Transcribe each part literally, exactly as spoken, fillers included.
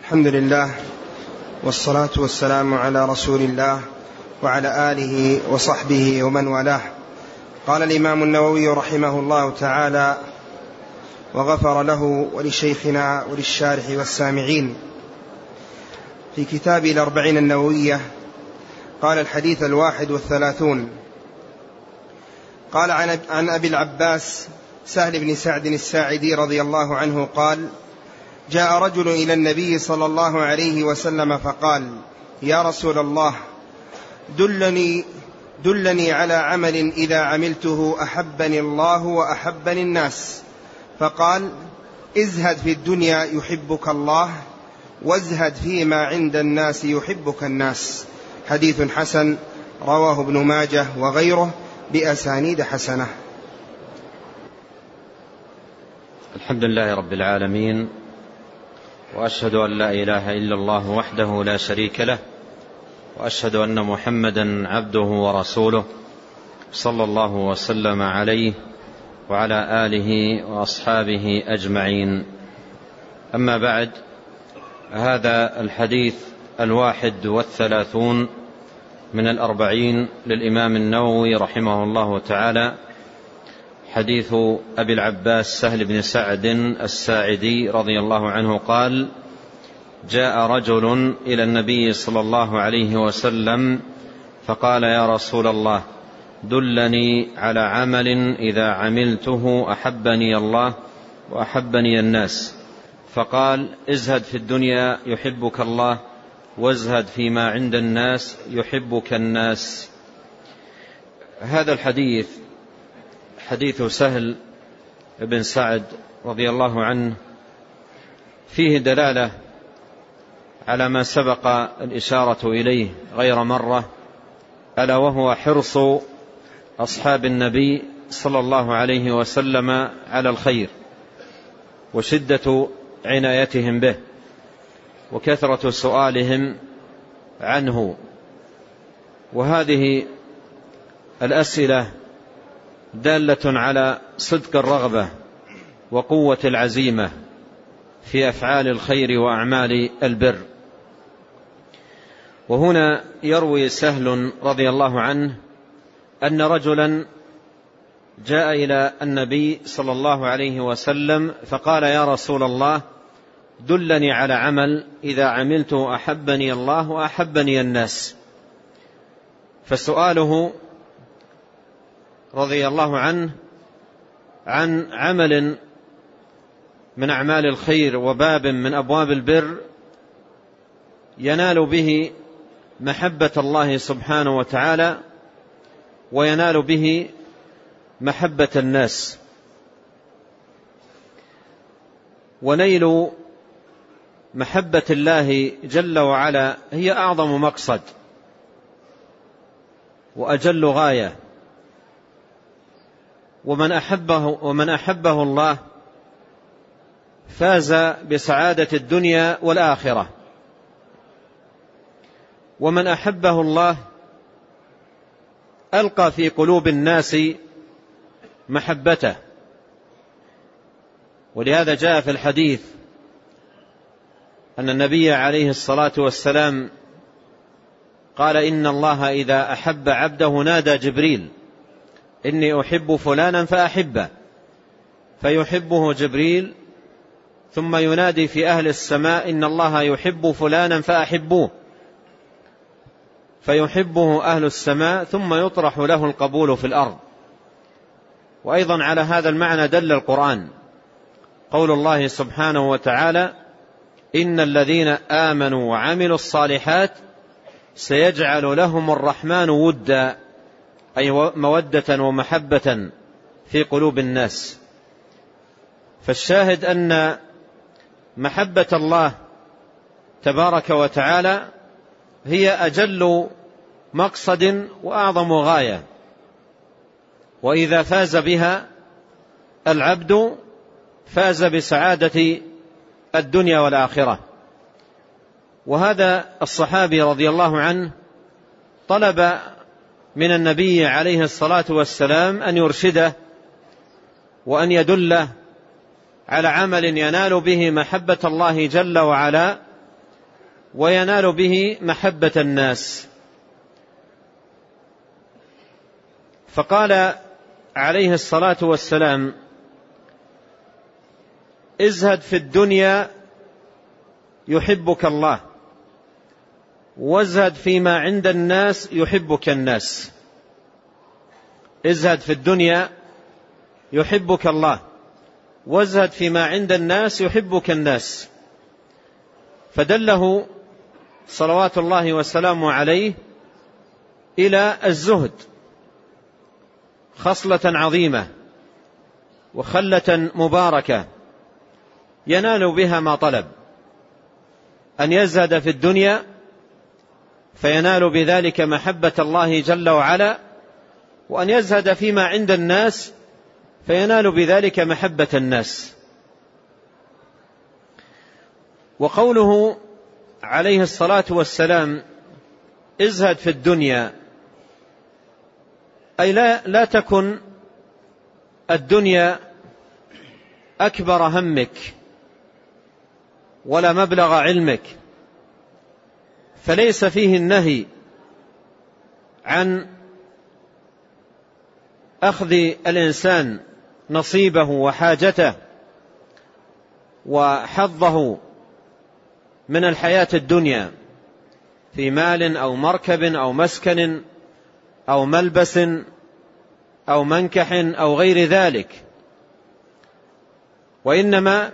الحمد لله والصلاة والسلام على رسول الله وعلى آله وصحبه ومن والاه. قال الإمام النووي رحمه الله تعالى وغفر له ولشيخنا وللشارح والسامعين في كتاب الأربعين النووية. قال الحديث الواحد والثلاثون. قال عن أبي العباس سهل بن سعد الساعدي رضي الله عنه قال: جاء رجل إلى النبي صلى الله عليه وسلم فقال: يا رسول الله، دلني, دلني على عمل إذا عملته أحبني الله وأحبني الناس. فقال: ازهد في الدنيا يحبك الله، وازهد فيما عند الناس يحبك الناس. حديث حسن رواه ابن ماجه وغيره بأسانيد حسنة. الحمد لله رب العالمين، وأشهد أن لا إله إلا الله وحده لا شريك له، وأشهد أن محمدا عبده ورسوله صلى الله وسلم عليه وعلى آله وأصحابه أجمعين. أما بعد، هذا الحديث الواحد والثلاثون من الأربعين للإمام النووي رحمه الله تعالى، حديث أبي العباس سهل بن سعد الساعدي رضي الله عنه قال: جاء رجل إلى النبي صلى الله عليه وسلم فقال: يا رسول الله، دلني على عمل إذا عملته أحبني الله وأحبني الناس. فقال: ازهد في الدنيا يحبك الله، وازهد فيما عند الناس يحبك الناس. هذا الحديث حديث سهل بن سعد رضي الله عنه فيه دلالة على ما سبق الإشارة إليه غير مرة، ألا وهو حرص أصحاب النبي صلى الله عليه وسلم على الخير، وشدة عنايتهم به، وكثرة سؤالهم عنه. وهذه الأسئلة دالة على صدق الرغبة وقوة العزيمة في أفعال الخير وأعمال البر. وهنا يروي سهل رضي الله عنه أن رجلا جاء إلى النبي صلى الله عليه وسلم فقال: يا رسول الله، دلني على عمل إذا عملته أحبني الله وأحبني الناس. فسؤاله رضي الله عنه عن عمل من أعمال الخير وباب من أبواب البر ينال به محبة الله سبحانه وتعالى، وينال به محبة الناس. ونيل محبة الله جل وعلا هي أعظم مقصد وأجل غاية، ومن أحبه, ومن أحبه الله فاز بسعادة الدنيا والآخرة، ومن أحبه الله ألقى في قلوب الناس محبته. ولهذا جاء في الحديث أن النبي عليه الصلاة والسلام قال: إن الله إذا أحب عبده نادى جبريل: إني أحب فلانا فأحبه، فيحبه جبريل، ثم ينادي في أهل السماء: إن الله يحب فلانا فأحبوه، فيحبه أهل السماء، ثم يطرح له القبول في الأرض. وأيضا على هذا المعنى دل القرآن، قول الله سبحانه وتعالى: إن الذين آمنوا وعملوا الصالحات سيجعل لهم الرحمن ودا، أي مودة ومحبة في قلوب الناس. فالشاهد أن محبة الله تبارك وتعالى هي أجل مقصد وأعظم غاية، وإذا فاز بها العبد فاز بسعادة الدنيا والآخرة. وهذا الصحابي رضي الله عنه طلب من النبي عليه الصلاة والسلام أن يرشده وأن يدله على عمل ينال به محبة الله جل وعلا وينال به محبة الناس. فقال عليه الصلاة والسلام: ازهد في الدنيا يحبك الله، وازهد فيما عند الناس يحبك الناس. ازهد في الدنيا يحبك الله، وازهد فيما عند الناس يحبك الناس. فدله صلوات الله وسلامه عليه إلى الزهد، خصلة عظيمة وخلة مباركة ينال بها ما طلب، أن يزهد في الدنيا فينال بذلك محبة الله جل وعلا، وأن يزهد فيما عند الناس فينال بذلك محبة الناس. وقوله عليه الصلاة والسلام: ازهد في الدنيا، أي لا, لا تكن الدنيا أكبر همك ولا مبلغ علمك، فليس فيه النهي عن أخذ الإنسان نصيبه وحاجته وحظه من الحياة الدنيا في مال أو مركب أو مسكن أو ملبس أو منكح أو غير ذلك، وإنما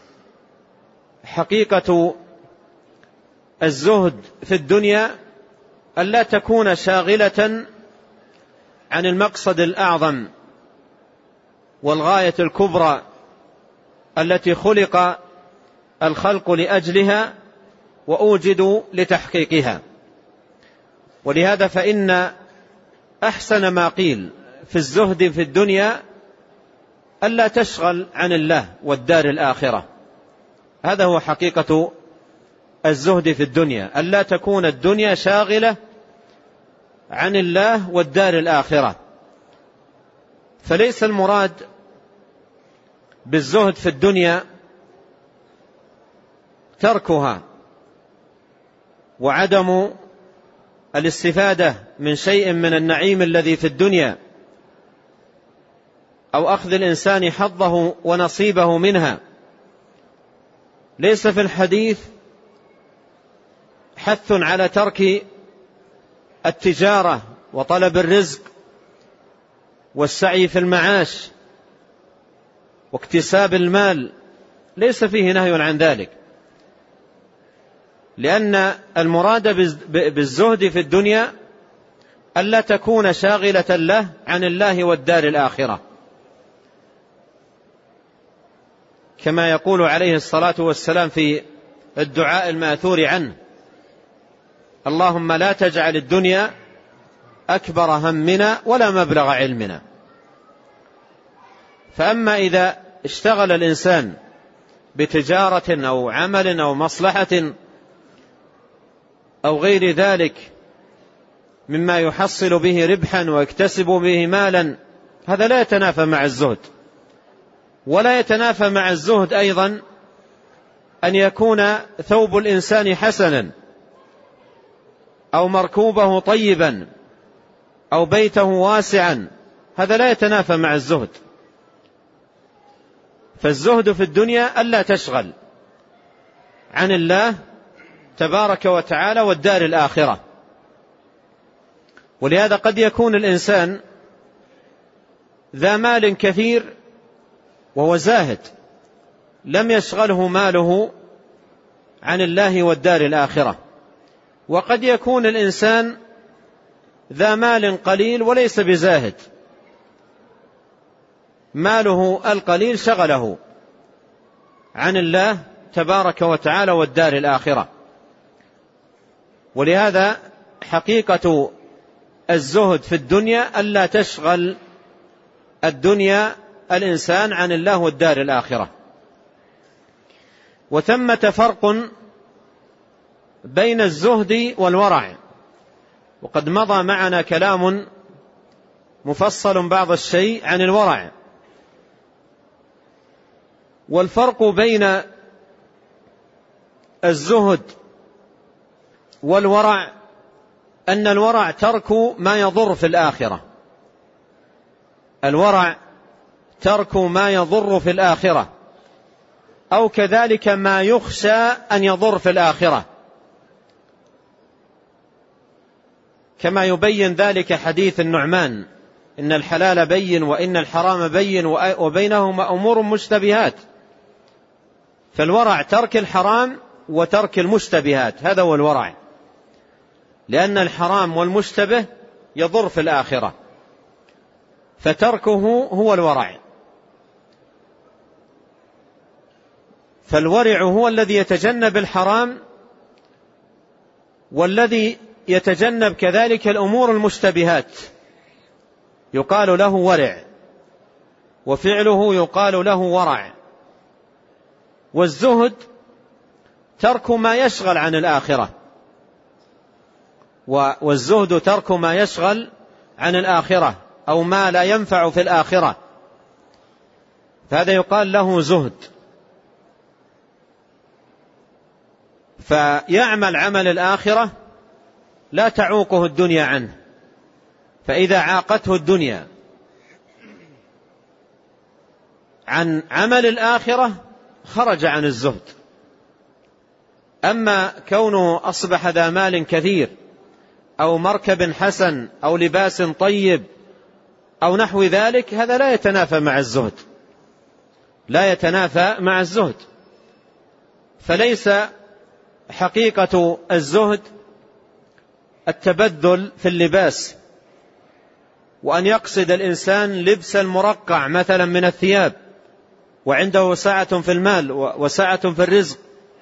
حقيقة الزهد في الدنيا ألا تكون شاغلة عن المقصد الأعظم والغاية الكبرى التي خلق الخلق لأجلها وأوجدوا لتحقيقها. ولهذا فإن أحسن ما قيل في الزهد في الدنيا ألا تشغل عن الله والدار الآخرة. هذا هو حقيقة الزهد في الدنيا، ألا تكون الدنيا شاغلة عن الله والدار الآخرة. فليس المراد بالزهد في الدنيا تركها وعدم الاستفادة من شيء من النعيم الذي في الدنيا، أو أخذ الإنسان حظه ونصيبه منها. ليس في الحديث حث على ترك التجارة وطلب الرزق والسعي في المعاش واكتساب المال، ليس فيه نهي عن ذلك، لأن المراد بالزهد في الدنيا ألا تكون شاغلة له عن الله والدار الآخرة، كما يقول عليه الصلاة والسلام في الدعاء الماثور عنه: اللهم لا تجعل الدنيا أكبر همنا ولا مبلغ علمنا. فأما إذا اشتغل الإنسان بتجارة أو عمل أو مصلحة أو غير ذلك مما يحصل به ربحا ويكتسب به مالا، هذا لا يتنافى مع الزهد. ولا يتنافى مع الزهد أيضا أن يكون ثوب الإنسان حسنا أو مركوبه طيبا أو بيته واسعا، هذا لا يتنافى مع الزهد. فالزهد في الدنيا ألا تشغل عن الله تبارك وتعالى والدار الآخرة. ولهذا قد يكون الإنسان ذا مال كثير وهو زاهد، لم يشغله ماله عن الله والدار الآخرة. وقد يكون الإنسان ذا مال قليل وليس بزاهد، ماله القليل شغله عن الله تبارك وتعالى والدار الآخرة. ولهذا حقيقة الزهد في الدنيا ألا تشغل الدنيا الإنسان عن الله والدار الآخرة. وثمة فرق بين الزهد والورع، وقد مضى معنا كلام مفصل بعض الشيء عن الورع. والفرق بين الزهد والورع والورع أن الورع ترك ما يضر في الآخرة، الورع ترك ما يضر في الآخرة، أو كذلك ما يخشى أن يضر في الآخرة، كما يبين ذلك حديث النعمان: إن الحلال بين وإن الحرام بين وبينهما أمور مشتبهات. فالورع ترك الحرام وترك المشتبهات، هذا هو الورع، لأن الحرام والمشتبه يضر في الآخرة، فتركه هو الورع. فالورع هو الذي يتجنب الحرام، والذي يتجنب كذلك الأمور المشتبهات يقال له ورع، وفعله يقال له ورع. والزهد ترك ما يشغل عن الآخرة، والزهد ترك ما يشغل عن الآخرة أو ما لا ينفع في الآخرة، فهذا يقال له زهد. فيعمل عمل الآخرة لا تعوقه الدنيا عنه، فإذا عاقته الدنيا عن عمل الآخرة خرج عن الزهد. أما كونه أصبح ذا مال كثير أو مركب حسن أو لباس طيب أو نحو ذلك، هذا لا يتنافى مع الزهد، لا يتنافى مع الزهد. فليس حقيقة الزهد التبذل في اللباس، وأن يقصد الإنسان لبس المرقع مثلا من الثياب وعنده سعة في المال وسعة في الرزق،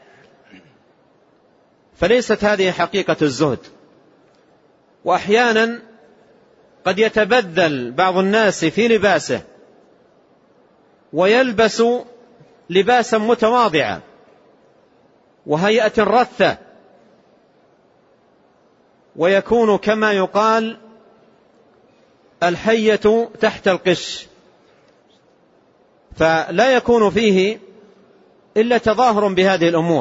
فليست هذه حقيقة الزهد. وأحيانا قد يتبذل بعض الناس في لباسه ويلبس لباسا متواضعا وهيئة رثة، ويكون كما يقال الحية تحت القش، فلا يكون فيه إلا تظاهر بهذه الأمور.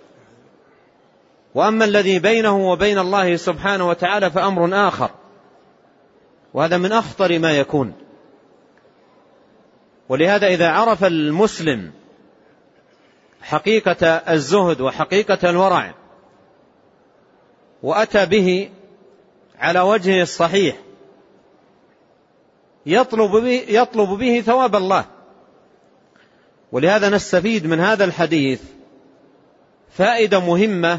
وأما الذي بينه وبين الله سبحانه وتعالى فأمر آخر، وهذا من أخطر ما يكون. ولهذا إذا عرف المسلم حقيقة الزهد وحقيقة الورع وأتى به على وجهه الصحيح يطلب به, يطلب به ثواب الله. ولهذا نستفيد من هذا الحديث فائدة مهمة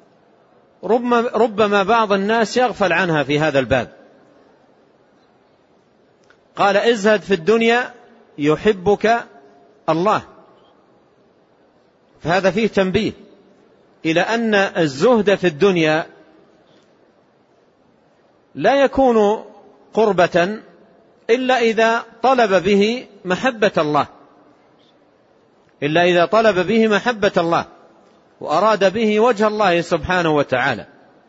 ربما بعض الناس يغفل عنها في هذا الباب. قال: ازهد في الدنيا يحبك الله. فهذا فيه تنبيه إلى أن الزهد في الدنيا لا يكون قربة إلا إذا طلب به محبة الله، إلا إذا طلب به محبة الله وأراد به وجه الله سبحانه وتعالى.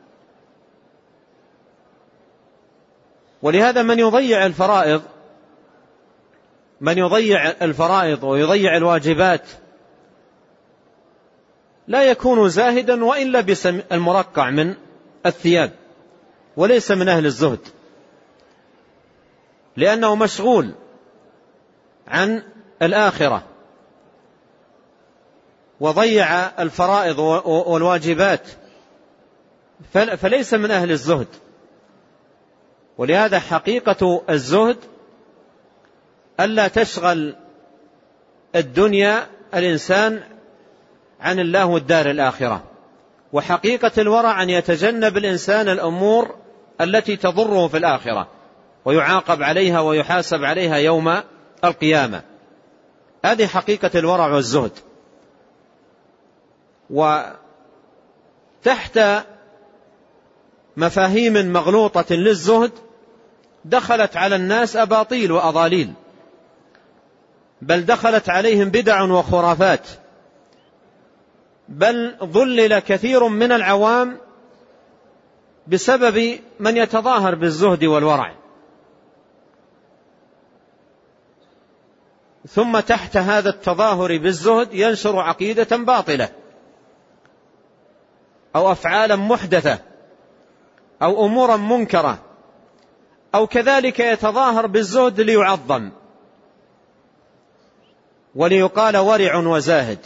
ولهذا من يضيع الفرائض من يضيع الفرائض ويضيع الواجبات لا يكون زاهدا وإن لبس المرقع من الثياب، وليس من أهل الزهد، لأنه مشغول عن الآخرة وضيع الفرائض والواجبات، فليس من أهل الزهد. ولهذا حقيقة الزهد ألا تشغل الدنيا الإنسان عن الله والدار الآخرة. وحقيقة الورع أن يتجنب الإنسان الأمور التي تضره في الآخرة ويعاقب عليها ويحاسب عليها يوم القيامة. هذه حقيقة الورع والزهد. وتحت مفاهيم مغلوطة للزهد دخلت على الناس أباطيل وأضاليل، بل دخلت عليهم بدع وخرافات، بل ضلل كثير من العوام بسبب من يتظاهر بالزهد والورع. ثم تحت هذا التظاهر بالزهد ينشر عقيدة باطلة أو أفعالا محدثة أو أمورا منكرة، أو كذلك يتظاهر بالزهد ليعظم وليقال ورع وزاهد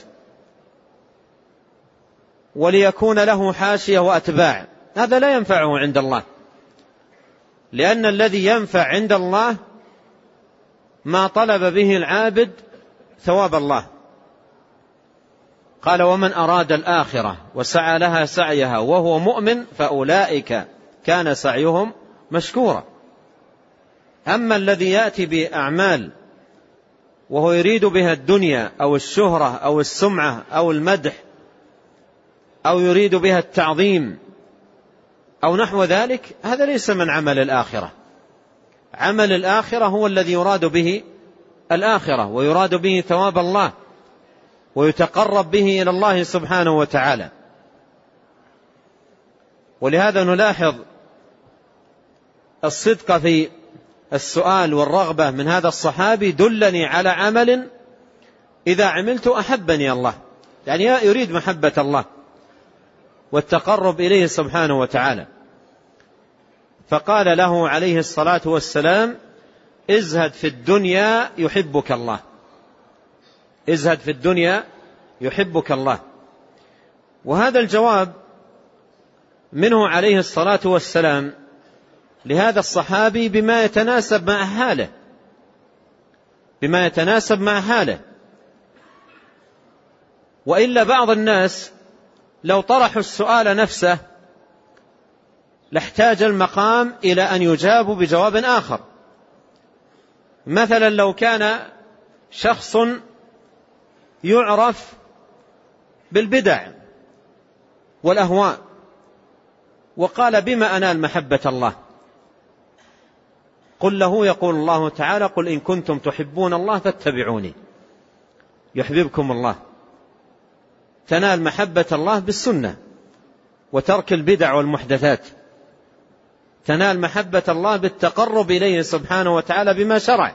وليكون له حاشية وأتباع. هذا لا ينفعه عند الله، لأن الذي ينفع عند الله ما طلب به العابد ثواب الله. قال: ومن أراد الآخرة وسعى لها سعيها وهو مؤمن فأولئك كان سعيهم مشكورا. أما الذي يأتي بأعمال وهو يريد بها الدنيا أو الشهرة أو السمعة أو المدح أو يريد بها التعظيم أو نحو ذلك، هذا ليس من عمل الآخرة. عمل الآخرة هو الذي يراد به الآخرة ويراد به ثواب الله ويتقرب به إلى الله سبحانه وتعالى. ولهذا نلاحظ الصدق في السؤال والرغبة من هذا الصحابي: دلني على عمل إذا عملت أحبني الله، يعني يريد محبة الله والتقرب إليه سبحانه وتعالى. فقال له عليه الصلاة والسلام: ازهد في الدنيا يحبك الله، ازهد في الدنيا يحبك الله. وهذا الجواب منه عليه الصلاة والسلام لهذا الصحابي بما يتناسب مع حاله، بما يتناسب مع حاله. وإلا بعض الناس لو طرحوا السؤال نفسه لاحتاج المقام إلى أن يجابوا بجواب آخر. مثلا لو كان شخص يعرف بالبدع والأهواء وقال: بما أنال محبة الله؟ قل له: يقول الله تعالى: قل إن كنتم تحبون الله فاتبعوني يحببكم الله. تنال محبة الله بالسنة وترك البدع والمحدثات، تنال محبة الله بالتقرب إليه سبحانه وتعالى بما شرع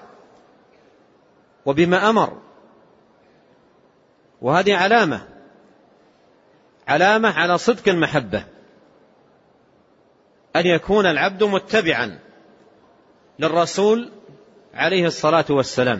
وبما أمر. وهذه علامة علامة على صدق المحبة، أن يكون العبد متبعا للرسول عليه الصلاة والسلام.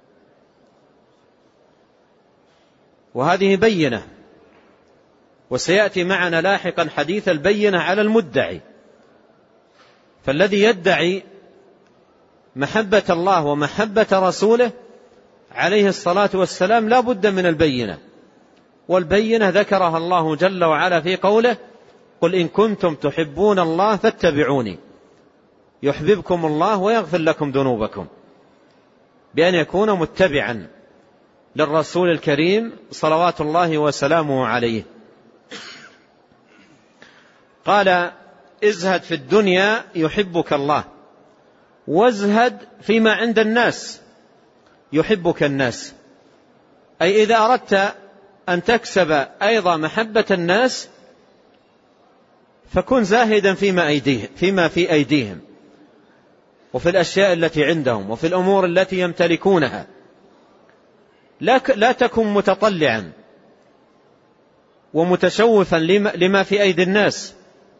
وهذه بينة، وسيأتي معنا لاحقا حديث البينة على المدعي. فالذي يدعي محبة الله ومحبة رسوله عليه الصلاة والسلام لا بد من البينة، والبينة ذكرها الله جل وعلا في قوله: قل إن كنتم تحبون الله فاتبعوني يحببكم الله ويغفر لكم ذنوبكم، بأن يكون متبعا للرسول الكريم صلوات الله وسلامه عليه. قال: ازهد في الدنيا يحبك الله، وازهد فيما عند الناس يحبك الناس. أي إذا أردت أن تكسب أيضا محبة الناس فكن زاهدا فيما, أيديه فيما في أيديهم وفي الأشياء التي عندهم وفي الأمور التي يمتلكونها. لا تكن متطلعا ومتشوفا لما في أيدي الناس،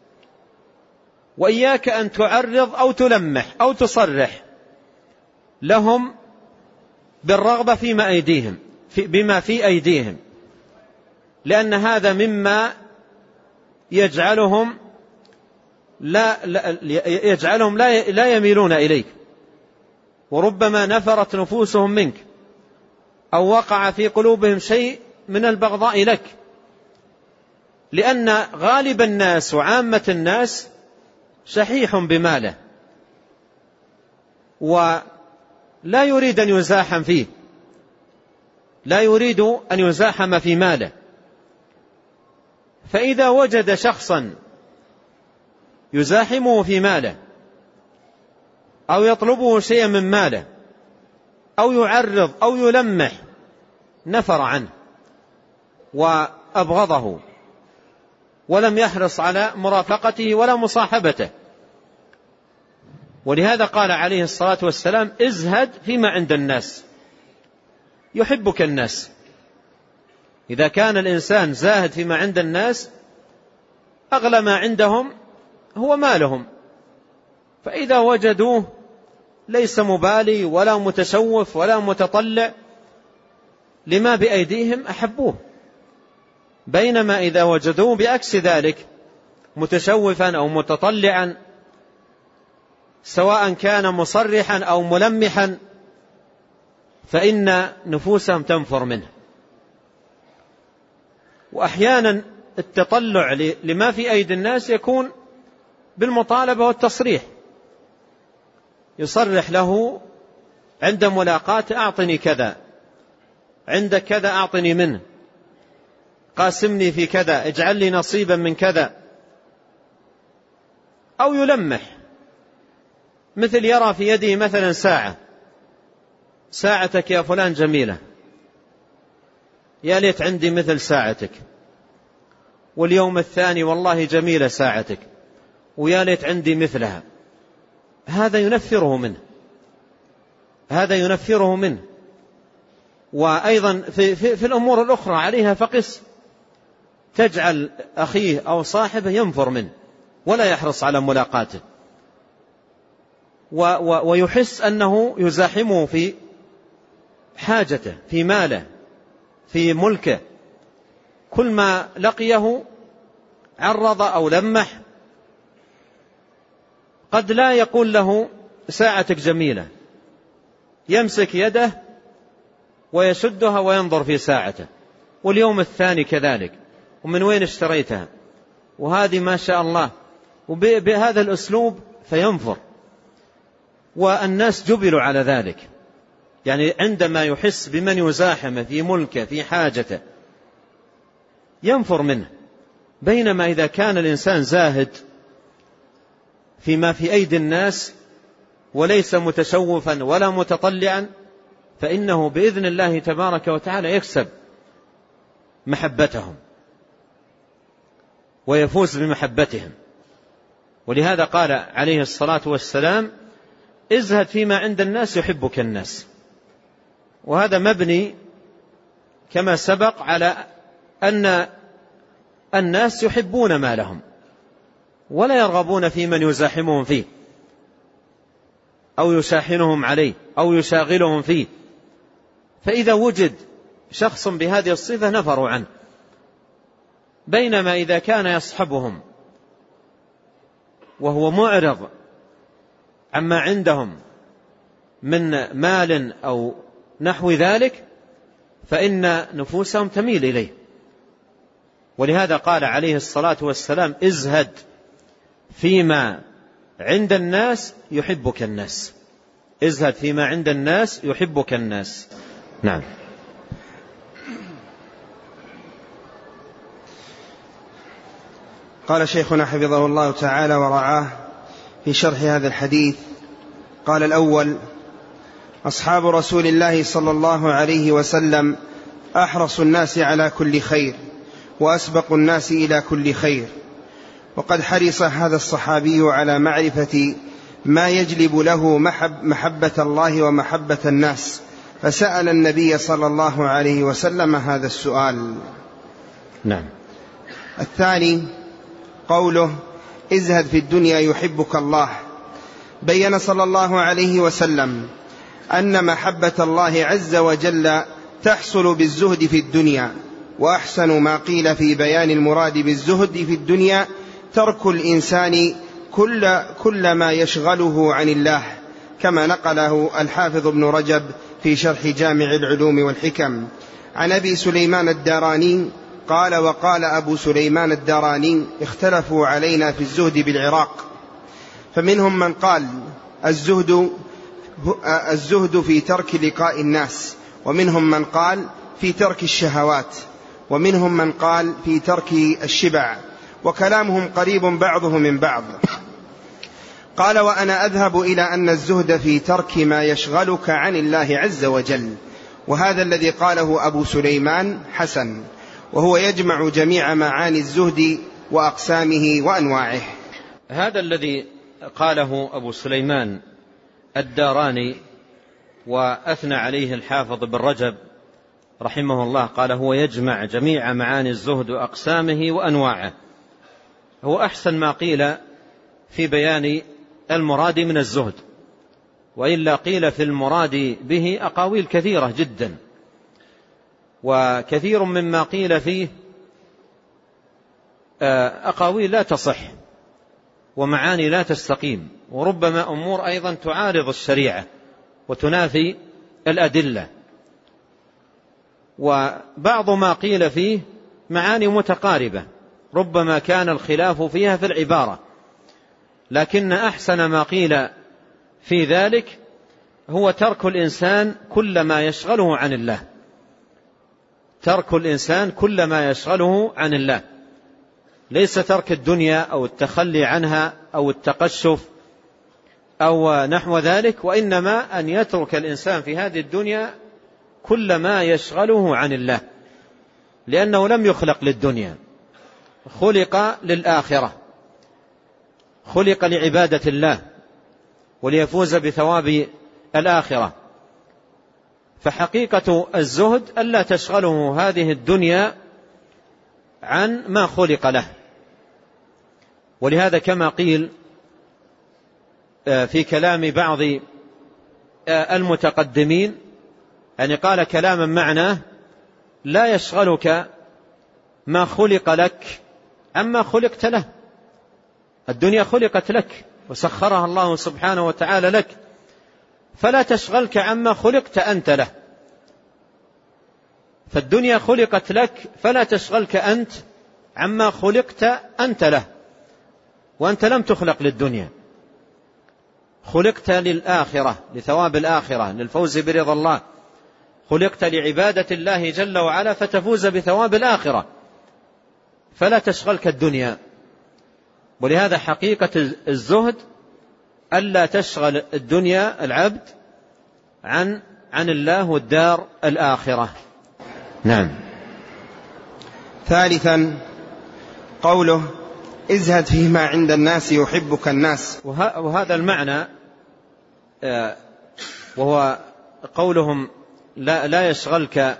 وإياك أن تعرض أو تلمح أو تصرح لهم بالرغبة فيما أيديهم بما في أيديهم، لأن هذا مما يجعلهم لا, لا يجعلهم لا, لا يميلون إليك، وربما نفرت نفوسهم منك أو وقع في قلوبهم شيء من البغضاء لك، لأن غالب الناس وعامة الناس شحيح بماله ولا يريد أن يزاحم فيه، لا يريد أن يزاحم في ماله. فإذا وجد شخصا يزاحمه في ماله أو يطلبه شيئا من ماله أو يعرض أو يلمح نفر عنه وأبغضه ولم يحرص على مرافقته ولا مصاحبته. ولهذا قال عليه الصلاة والسلام: ازهد فيما عند الناس يحبك الناس. إذا كان الإنسان زاهد فيما عند الناس أغلى ما عندهم هو مالهم، فإذا وجدوه ليس مبالي ولا متشوف ولا متطلع لما بأيديهم أحبوه، بينما إذا وجدوه بعكس ذلك متشوفا أو متطلعا سواء كان مصرحا أو ملمحا فإن نفوسهم تنفر منه. وأحيانا التطلع لما في أيدي الناس يكون بالمطالبة والتصريح، يصرح له عند ملاقاة أعطني كذا، عند كذا أعطني منه، قاسمني في كذا، اجعل لي نصيبا من كذا، أو يلمح، مثل يرى في يده مثلا ساعة، ساعتك يا فلان جميلة، يا ليت عندي مثل ساعتك، واليوم الثاني والله جميلة ساعتك، ويا ليت عندي مثلها. هذا ينفره منه، هذا ينفره منه. وأيضا في, في, في الأمور الأخرى عليها فقس، تجعل أخيه أو صاحبه ينفر منه ولا يحرص على ملاقاته، و و ويحس أنه يزاحمه في حاجته، في ماله، في ملكه، كل ما لقيه عرض أو لمح. قد لا يقول له ساعتك جميلة، يمسك يده ويشدها وينظر في ساعته، واليوم الثاني كذلك، ومن وين اشتريتها، وهذه ما شاء الله، وبهذا الأسلوب فينفر. والناس جبلوا على ذلك، يعني عندما يحس بمن يزاحمه في ملكه في حاجته ينفر منه، بينما إذا كان الإنسان زاهد فيما في أيدي الناس وليس متشوفا ولا متطلعا فإنه بإذن الله تبارك وتعالى يكسب محبتهم ويفوز بمحبتهم. ولهذا قال عليه الصلاة والسلام: ازهد فيما عند الناس يحبك الناس. وهذا مبني كما سبق على أن الناس يحبون ما لهم ولا يرغبون في من يزاحمهم فيه أو يشاحنهم عليه أو يشاغلهم فيه، فإذا وجد شخص بهذه الصفة نفروا عنه. بينما إذا كان يصحبهم وهو معرض عما عندهم من مال أو نحو ذلك فإن نفوسهم تميل إليه. ولهذا قال عليه الصلاة والسلام: ازهد فيما عند الناس يحبك الناس. ازهد فيما عند الناس يحبك الناس. نعم. قال شيخنا حفظه الله تعالى ورعاه في شرح هذا الحديث: قال الأول: أصحاب رسول الله صلى الله عليه وسلم أحرص الناس على كل خير وأسبق الناس إلى كل خير، وقد حرص هذا الصحابي على معرفة ما يجلب له محب محبة الله ومحبة الناس، فسأل النبي صلى الله عليه وسلم هذا السؤال. نعم. الثاني قوله: ازهد في الدنيا يحبك الله. بين صلى الله عليه وسلم أن محبة الله عز وجل تحصل بالزهد في الدنيا، وأحسن ما قيل في بيان المراد بالزهد في الدنيا ترك الإنسان كل, كل ما يشغله عن الله، كما نقله الحافظ ابن رجب في شرح جامع العلوم والحكم. عن أبي سليمان الداراني قال: وقال أبو سليمان الداراني: اختلفوا علينا في الزهد بالعراق، فمنهم من قال الزهد, الزهد في ترك لقاء الناس، ومنهم من قال في ترك الشهوات، ومنهم من قال في ترك الشبع، وكلامهم قريب بعضه من بعض. قال: وأنا أذهب إلى أن الزهد في ترك ما يشغلك عن الله عز وجل، وهذا الذي قاله أبو سليمان حسن، وهو يجمع جميع معاني الزهد وأقسامه وأنواعه. هذا الذي قاله أبو سليمان الداراني وأثنى عليه الحافظ بن رجب رحمه الله، قال: هو يجمع جميع معاني الزهد وأقسامه وأنواعه. هو أحسن ما قيل في بيان المراد من الزهد، وإلا قيل في المراد به أقاويل كثيرة جدا، وكثير مما قيل فيه أقاويل لا تصح ومعاني لا تستقيم، وربما أمور أيضا تعارض الشريعة وتنافي الأدلة، وبعض ما قيل فيه معاني متقاربة ربما كان الخلاف فيها في العبارة، لكن أحسن ما قيل في ذلك هو ترك الإنسان كل ما يشغله عن الله، ترك الإنسان كل ما يشغله عن الله، ليس ترك الدنيا أو التخلي عنها أو التقشف أو نحو ذلك، وإنما أن يترك الإنسان في هذه الدنيا كل ما يشغله عن الله، لأنه لم يخلق للدنيا، خلق للآخرة، خلق لعبادة الله وليفوز بثواب الآخرة. فحقيقة الزهد ألا تشغله هذه الدنيا عن ما خلق له. ولهذا كما قيل في كلام بعض المتقدمين، يعني قال كلاما معناه لا يشغلك ما خلق لك عما خلقت له، الدنيا خلقت لك وسخرها الله سبحانه وتعالى لك، فلا تشغلك عما خلقت أنت له، فالدنيا خلقت لك فلا تشغلك أنت عما خلقت أنت له، وأنت لم تخلق للدنيا، خلقت للآخرة، لثواب الآخرة، للفوز برضا الله، خلقت لعبادة الله جل وعلا فتفوز بثواب الآخرة، فلا تشغلك الدنيا. ولهذا حقيقة الزهد ألا تشغل الدنيا العبد عن عن الله والدار الآخرة. نعم. ثالثا قوله ازهد فيما عند الناس يحبك الناس، وهذا المعنى وهو قولهم لا, لا يشغلك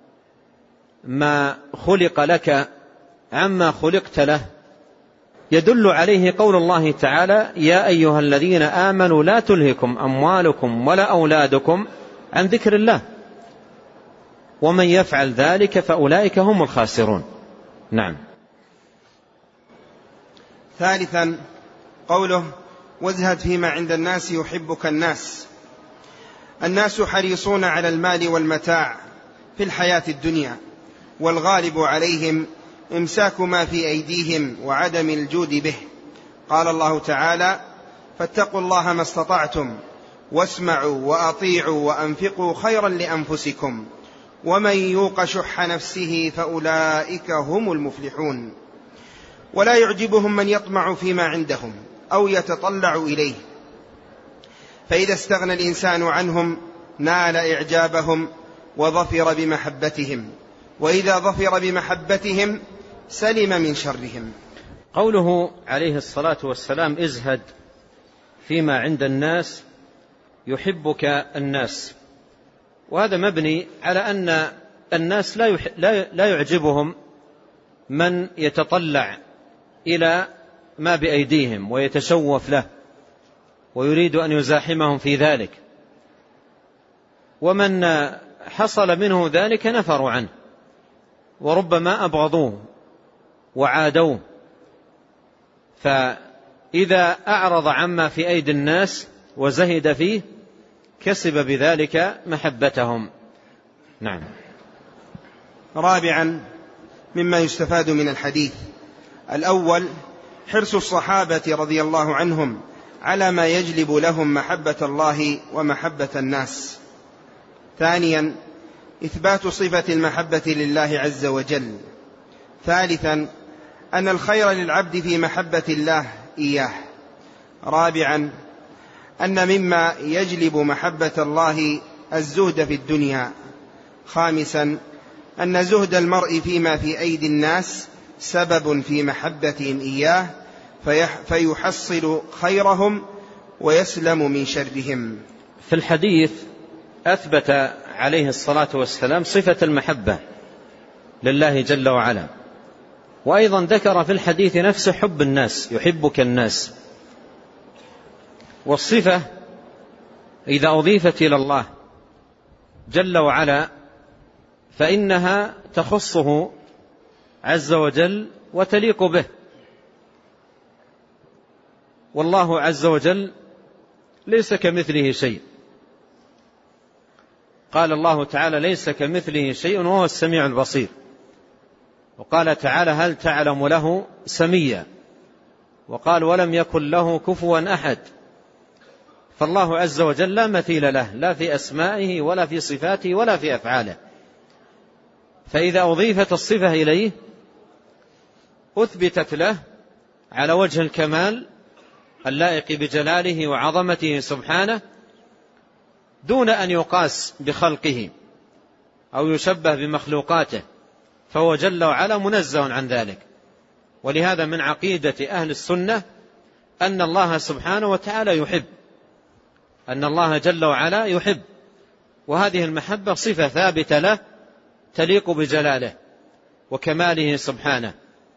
ما خلق لك عما خلقت له، يدل عليه قول الله تعالى يا أيها الذين آمنوا لا تلهكم أموالكم ولا أولادكم عن ذكر الله ومن يفعل ذلك فأولئك هم الخاسرون. نعم. ثالثا قوله وازهد فيما عند الناس يحبك الناس، الناس حريصون على المال والمتاع في الحياة الدنيا، والغالب عليهم إمساك ما في أيديهم وعدم الجود به. قال الله تعالى فاتقوا الله ما استطعتم واسمعوا وأطيعوا وأنفقوا خيرا لأنفسكم ومن يوق شح نفسه فأولئك هم المفلحون. ولا يعجبهم من يطمع فيما عندهم أو يتطلع إليه، فإذا استغنى الإنسان عنهم نال إعجابهم وظفر بمحبتهم، وإذا ظفر بمحبتهم سلم من شرهم. قوله عليه الصلاة والسلام ازهد فيما عند الناس يحبك الناس، وهذا مبني على أن الناس لا, يح... لا يعجبهم من يتطلع إلى ما بأيديهم ويتشوف له ويريد أن يزاحمهم في ذلك، ومن حصل منه ذلك نفروا عنه وربما أبغضوه وعادوه، فإذا أعرض عما في أيدي الناس وزهد فيه كسب بذلك محبتهم. نعم. رابعا مما يستفاد من الحديث، الأول حرص الصحابة رضي الله عنهم على ما يجلب لهم محبة الله ومحبة الناس. ثانيا إثبات صفة المحبة لله عز وجل. ثالثا أن الخير للعبد في محبة الله إياه. رابعا أن مما يجلب محبة الله الزهد في الدنيا. خامسا أن زهد المرء فيما في أيدي الناس سبب في محبتهم إياه فيحصل خيرهم ويسلم من شرهم. في الحديث أثبت عليه الصلاة والسلام صفة المحبة لله جل وعلا، وأيضا ذكر في الحديث نفسه حب الناس، يحبك الناس. والصفة إذا أضيفت إلى الله جل وعلا فإنها تخصه عز وجل وتليق به. والله عز وجل ليس كمثله شيء، قال الله تعالى ليس كمثله شيء وهو السميع البصير. وقال تعالى هل تعلم له سميا، وقال ولم يكن له كفوا أحد. فالله عز وجل لا مثيل له، لا في أسمائه ولا في صفاته ولا في أفعاله. فإذا أضيفت الصفة إليه أثبتت له على وجه الكمال اللائق بجلاله وعظمته سبحانه، دون أن يقاس بخلقه أو يشبه بمخلوقاته، فهو جل وعلا منزه عن ذلك. ولهذا من عقيدة أهل السنة أن الله سبحانه وتعالى يحب، أن الله جل وعلا يحب، وهذه المحبة صفة ثابتة له تليق بجلاله وكماله سبحانه،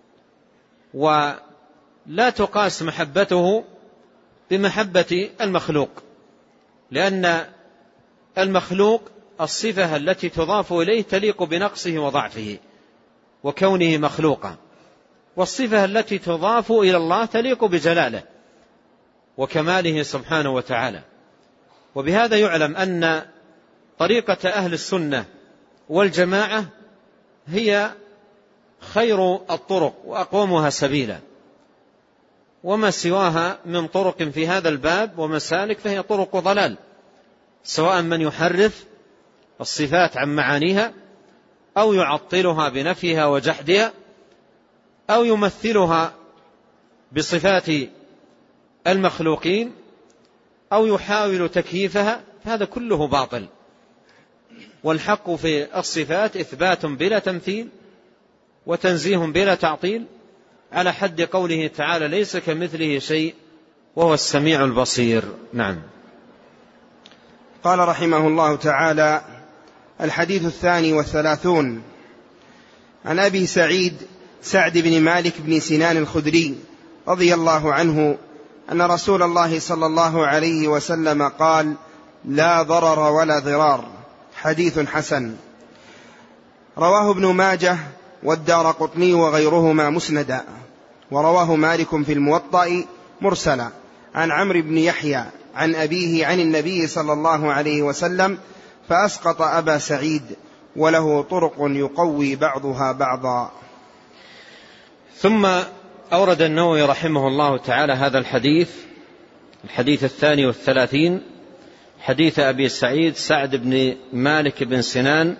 ولا تقاس محبته بمحبة المخلوق، لأن المخلوق الصفة التي تضاف إليه تليق بنقصه وضعفه وكونه مخلوقا، والصفة التي تضاف إلى الله تليق بجلاله وكماله سبحانه وتعالى. وبهذا يعلم أن طريقة أهل السنة والجماعة هي خير الطرق وأقومها سبيلا، وما سواها من طرق في هذا الباب ومسالك فهي طرق ضلال، سواء من يحرف الصفات عن معانيها أو يعطلها بنفيها وجحدها أو يمثلها بصفات المخلوقين أو يحاول تكييفها، فهذا كله باطل. والحق في الصفات إثبات بلا تمثيل وتنزيه بلا تعطيل، على حد قوله تعالى ليس كمثله شيء وهو السميع البصير. نعم. قال رحمه الله تعالى: الحديث الثاني والثلاثون عن أبي سعيد سعد بن مالك بن سنان الخدري رضي الله عنه أن رسول الله صلى الله عليه وسلم قال: لا ضرر ولا ضرار. حديث حسن. رواه ابن ماجه والدارقطني وغيرهما مسندا، ورواه مالك في الموطأ مرسلا عن عمرو بن يحيى عن أبيه عن النبي صلى الله عليه وسلم، فأسقط أبا سعيد، وله طرق يقوي بعضها بعضا. ثم أورد النووي رحمه الله تعالى هذا الحديث، الحديث الثاني والثلاثين، حديث أبي سعيد سعد بن مالك بن سنان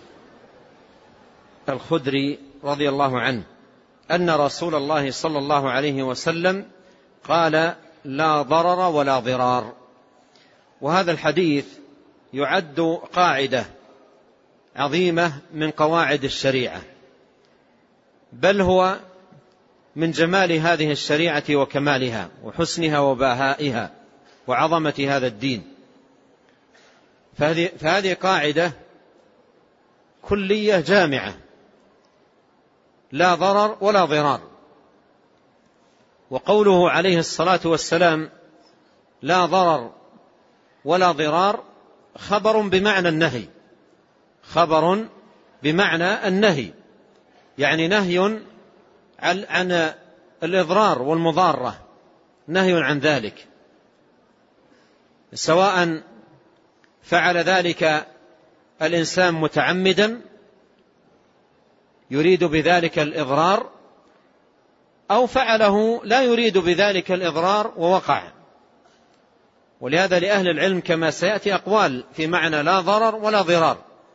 الخدري رضي الله عنه أن رسول الله صلى الله عليه وسلم قال: لا ضرر ولا ضرار. وهذا الحديث يعد قاعدة عظيمة من قواعد الشريعة، بل هو من جمال هذه الشريعة وكمالها وحسنها وبهائها وعظمة هذا الدين. فهذه, فهذه قاعدة كلية جامعة: لا ضرر ولا ضرار. وقوله عليه الصلاة والسلام لا ضرر ولا ضرار خبر بمعنى النهي، خبر بمعنى النهي، يعني نهي عن الإضرار والمضارة، نهي عن ذلك، سواء فعل ذلك الإنسان متعمدا يريد بذلك الإضرار، أو فعله لا يريد بذلك الإضرار ووقع. ولهذا لأهل العلم كما سيأتي أقوال في معنى لا ضرر ولا ضرار،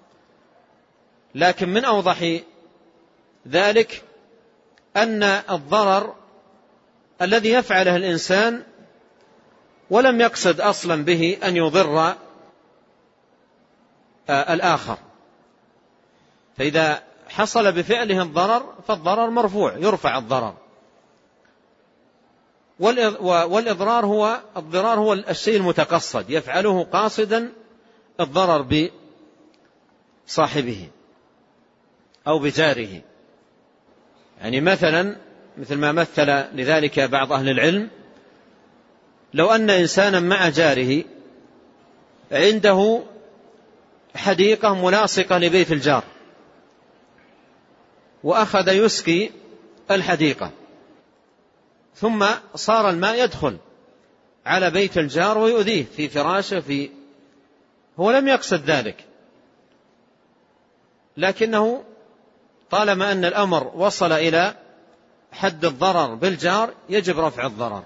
لكن من أوضح ذلك أن الضرر الذي يفعله الإنسان ولم يقصد أصلا به أن يضر الآخر، فإذا حصل بفعله الضرر فالضرر مرفوع، يرفع الضرر. والإضرار هو الضرار هو الشيء المتقصد، يفعله قاصدا الضرر بصاحبه أو بجاره. يعني مثلا مثل ما مثل لذلك بعض أهل العلم، لو أن إنسانا مع جاره عنده حديقة ملاصقة لبيت الجار، وأخذ يسقي الحديقة، ثم صار الماء يدخل على بيت الجار ويؤذيه في فراشه، في هو لم يقصد ذلك، لكنه طالما أن الأمر وصل إلى حد الضرر بالجار يجب رفع الضرر،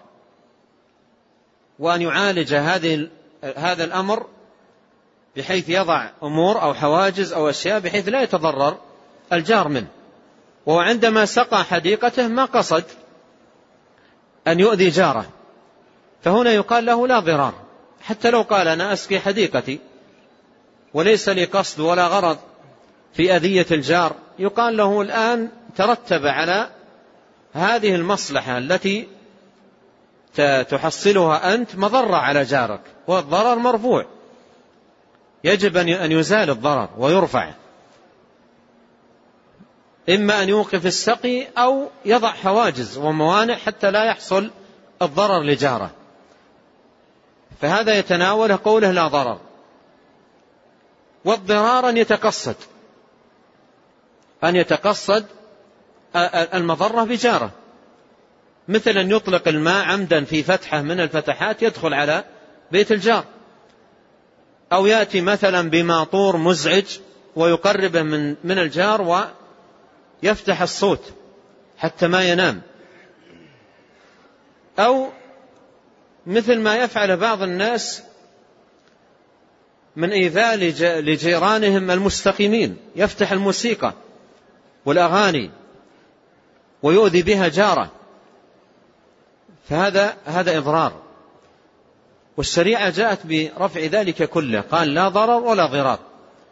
وأن يعالج هذه هذا الأمر بحيث يضع أمور أو حواجز أو أشياء بحيث لا يتضرر الجار منه. وهو عندما سقى حديقته ما قصد أن يؤذي جاره، فهنا يقال له لا ضرار، حتى لو قال أنا أسقي حديقتي وليس لي قصد ولا غرض في أذية الجار، يقال له الآن ترتب على هذه المصلحة التي تحصلها أنت مضرة على جارك، والضرر مرفوع، يجب أن يزال الضرر ويرفع، إما أن يوقف السقي أو يضع حواجز وموانع حتى لا يحصل الضرر لجاره. فهذا يتناول قوله لا ضرر. والضرار أن يتقصد أن يتقصد المضرة بجاره، مثل أن يطلق الماء عمدا في فتحة من الفتحات يدخل على بيت الجار، أو يأتي مثلا بماطور مزعج ويقربه من من الجار ويفتح الصوت حتى ما ينام، أو مثل ما يفعل بعض الناس من إيذاء لجيرانهم المستقيمين، يفتح الموسيقى والأغاني ويؤذي بها جاره، فهذا هذا إضرار، والشريعة جاءت برفع ذلك كله، قال لا ضرر ولا ضرار،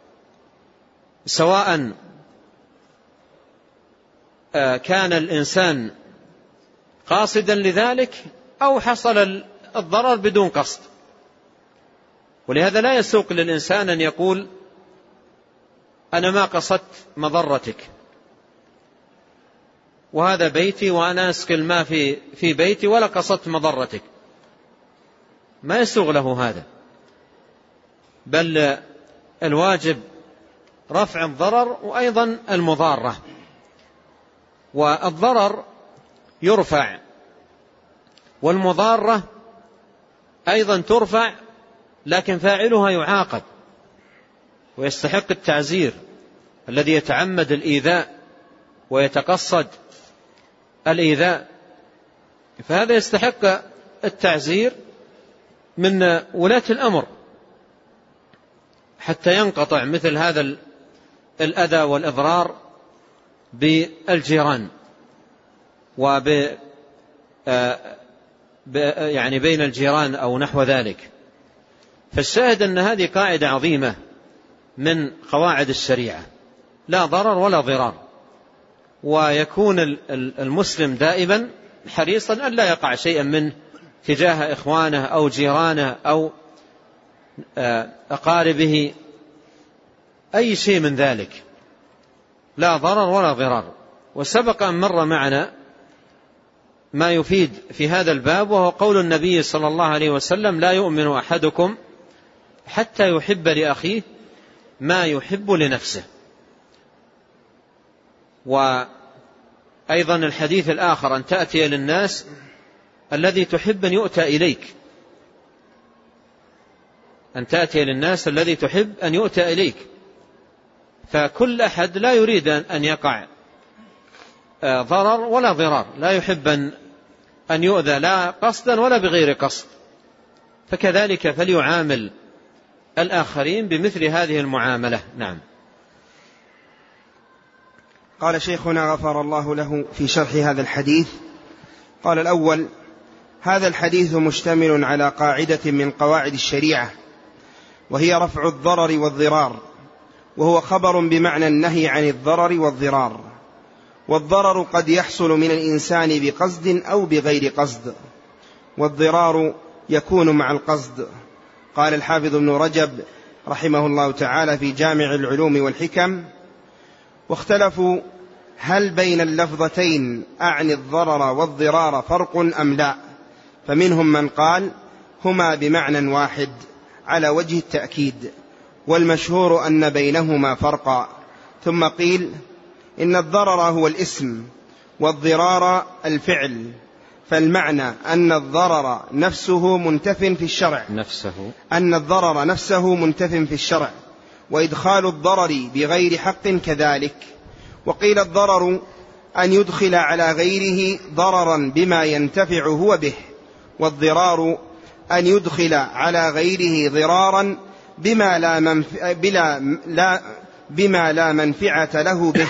سواء كان الإنسان قاصدا لذلك أو حصل الضرر بدون قصد. ولهذا لا يسوق للإنسان أن يقول أنا ما قصدت مضرتك، وهذا بيتي وأنا أسقي الماء في في بيتي ولا قصدت مضرتك، ما يسوغ له هذا، بل الواجب رفع الضرر وأيضا المضارة. والضرر يرفع والمضارة أيضا ترفع، لكن فاعلها يعاقب ويستحق التعزير، الذي يتعمد الإيذاء ويتقصد الإيذاء فهذا يستحق التعزير من ولاة الأمر حتى ينقطع مثل هذا الأذى والإضرار بالجيران وب يعني بين الجيران أو نحو ذلك. فالشاهد أن هذه قاعدة عظيمة من قواعد الشريعة، لا ضرر ولا ضرار، ويكون المسلم دائما حريصا أن لا يقع شيئا منه تجاه إخوانه أو جيرانه أو أقاربه، أي شيء من ذلك، لا ضرر ولا ضرار. وسبق أن مر معنا ما يفيد في هذا الباب، وهو قول النبي صلى الله عليه وسلم لا يؤمن أحدكم حتى يحب لأخيه ما يحب لنفسه. وأيضا الحديث الآخر أن تأتي للناس الذي تحب أن يؤتى إليك، أن تأتي للناس الذي تحب أن يؤتى إليك. فكل أحد لا يريد أن يقع ضرر ولا ضرار، لا يحب أن يؤذى لا قصدا ولا بغير قصد، فكذلك فليعامل الآخرين بمثل هذه المعاملة. نعم. قال شيخنا غفر الله له في شرح هذا الحديث، قال الأول: هذا الحديث مشتمل على قاعدة من قواعد الشريعة، وهي رفع الضرر والضرار، وهو خبر بمعنى النهي عن الضرر والضرار. والضرر قد يحصل من الإنسان بقصد أو بغير قصد، والضرار يكون مع القصد. قال الحافظ ابن رجب رحمه الله تعالى في جامع العلوم والحكم: واختلفوا هل بين اللفظتين أعني الضرر والضرار فرق أم لا؟ فمنهم من قال هما بمعنى واحد على وجه التأكيد، والمشهور أن بينهما فرقا. ثم قيل إن الضرر هو الاسم والضرار الفعل، فالمعنى أن الضرر نفسه منتف في الشرع نفسه أن الضرر نفسه منتف في الشرع، وإدخال الضرر بغير حق كذلك. وقيل الضرر أن يدخل على غيره ضررا بما ينتفع هو به، والضرار أن يدخل على غيره ضرارا بما لا, منف... بلا... لا... بما لا منفعة له به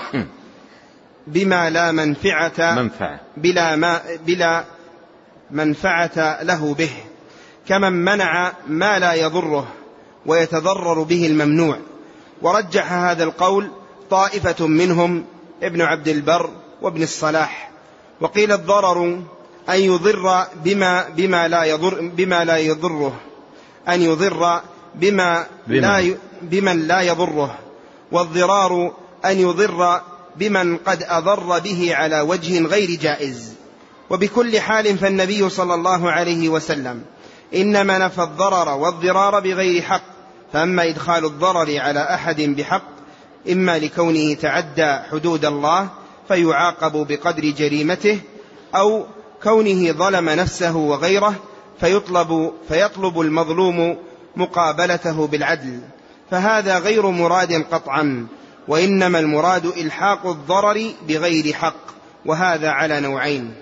بما لا منفعة منفعة بلا, ما... بلا منفعة له به، كمن منع ما لا يضره ويتضرر به الممنوع. ورجح هذا القول طائفة منهم ابن عبد البر وابن الصلاح. وقيل الضرر أن يضر بما, بما لا يضر بما لا يضره أن يضر بما لا ي... بمن لا يضره، والضرار أن يضر بمن قد أضر به على وجه غير جائز. وبكل حال فالنبي صلى الله عليه وسلم إنما نفى الضرر والضرار بغير حق، فأما إدخال الضرر على أحد بحق إما لكونه تعدى حدود الله فيعاقب بقدر جريمته، أو كونه ظلم نفسه وغيره فيطلب, فيطلب المظلوم مقابلته بالعدل، فهذا غير مراد قطعا، وإنما المراد إلحاق الضرر بغير حق، وهذا على نوعين: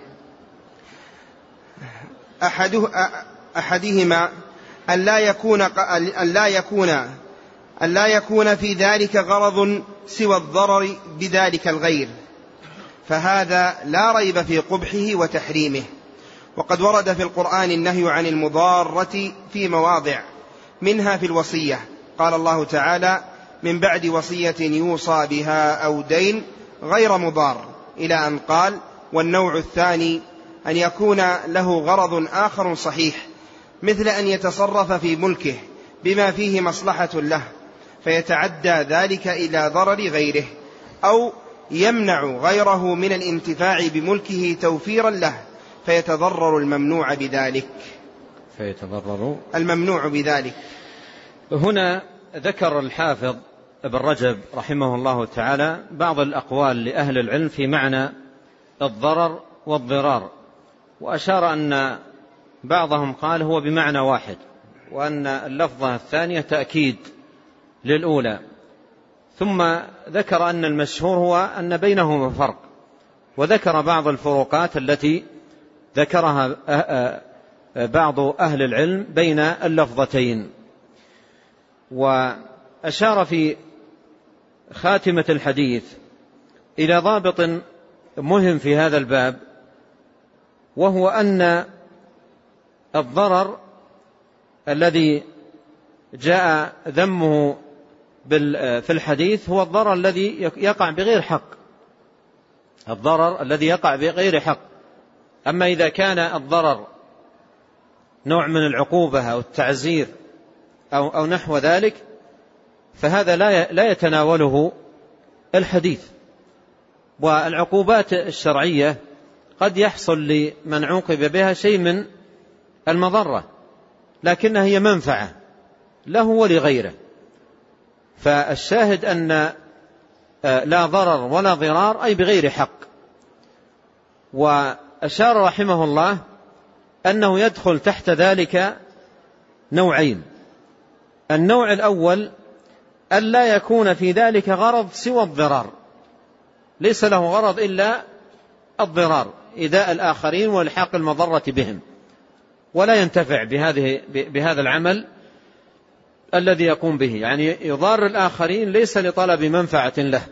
أحده أحدهما أن لا يكون أن لا يكون أن لا يكون في ذلك غرض سوى الضرر بذلك الغير، فهذا لا ريب في قبحه وتحريمه. وقد ورد في القرآن النهي عن المضارة في مواضع، منها في الوصية، قال الله تعالى: من بعد وصية يوصى بها أو دين غير مضار، إلى أن قال: والنوع الثاني أن يكون له غرض آخر صحيح، مثل أن يتصرف في ملكه بما فيه مصلحة له فيتعدى ذلك إلى ضرر غيره، أو يمنع غيره من الانتفاع بملكه توفيرا له فيتضرر الممنوع بذلك فيتضرر الممنوع بذلك. هنا ذكر الحافظ ابن رجب رحمه الله تعالى بعض الأقوال لأهل العلم في معنى الضرر والضرار، وأشار أن بعضهم قال هو بمعنى واحد، وأن اللفظة الثانية تأكيد للأولى. ثم ذكر أن المشهور هو أن بينهما فرق، وذكر بعض الفروقات التي ذكرها بعض أهل العلم بين اللفظتين. وأشار في خاتمة الحديث إلى ضابط مهم في هذا الباب، وهو أن الضرر الذي جاء ذمه في الحديث هو الضرر الذي يقع بغير حق الضرر الذي يقع بغير حق. أما إذا كان الضرر نوع من العقوبة أو التعزير أو, أو نحو ذلك فهذا لا لا يتناوله الحديث. والعقوبات الشرعية قد يحصل لمن عوقب بها شيء من المضرة، لكنها هي منفعة له ولغيره. فالشاهد أن لا ضرر ولا ضرار أي بغير حق. وأشار رحمه الله أنه يدخل تحت ذلك نوعين: النوع الأول أن لا يكون في ذلك غرض سوى الضرار، ليس له غرض إلا الضرار، إيذاء الآخرين والحاق المضرة بهم، ولا ينتفع بهذه بهذا العمل الذي يقوم به، يعني يضار الآخرين ليس لطلب منفعة له.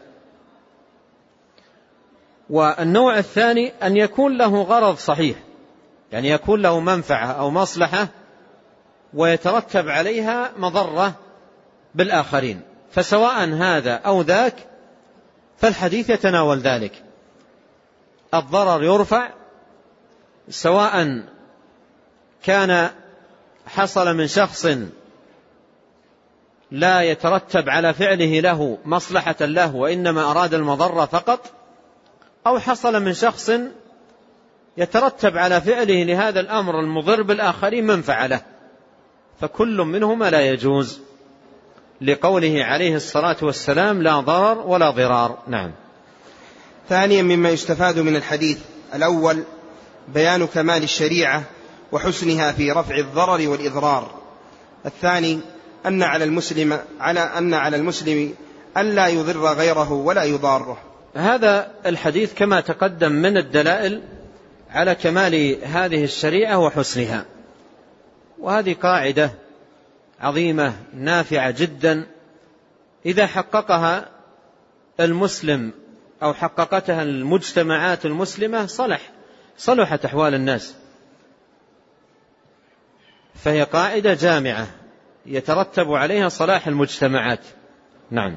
والنوع الثاني أن يكون له غرض صحيح، يعني يكون له منفعة أو مصلحة ويترتب عليها مضرة بالآخرين، فسواء هذا أو ذاك فالحديث يتناول ذلك. الضرر يرفع سواء كان حصل من شخص لا يترتب على فعله له مصلحة له وإنما أراد المضرة فقط، أو حصل من شخص يترتب على فعله لهذا الأمر المضر بالآخرين منفعة له، فكل منهما لا يجوز، لقوله عليه الصلاة والسلام لا ضرر ولا ضرار. نعم. ثانيا مما يستفاد من الحديث: الأول بيان كمال الشريعة وحسنها في رفع الضرر والإضرار. الثاني أن على المسلم على أن على المسلم ألا يضر غيره ولا يضاره. هذا الحديث كما تقدم من الدلائل على كمال هذه الشريعة وحسنها، وهذه قاعدة عظيمة نافعة جدا، إذا حققها المسلم أو حققتها المجتمعات المسلمة صلح صلحت أحوال الناس، فهي قاعدة جامعة يترتب عليها صلاح المجتمعات. نعم.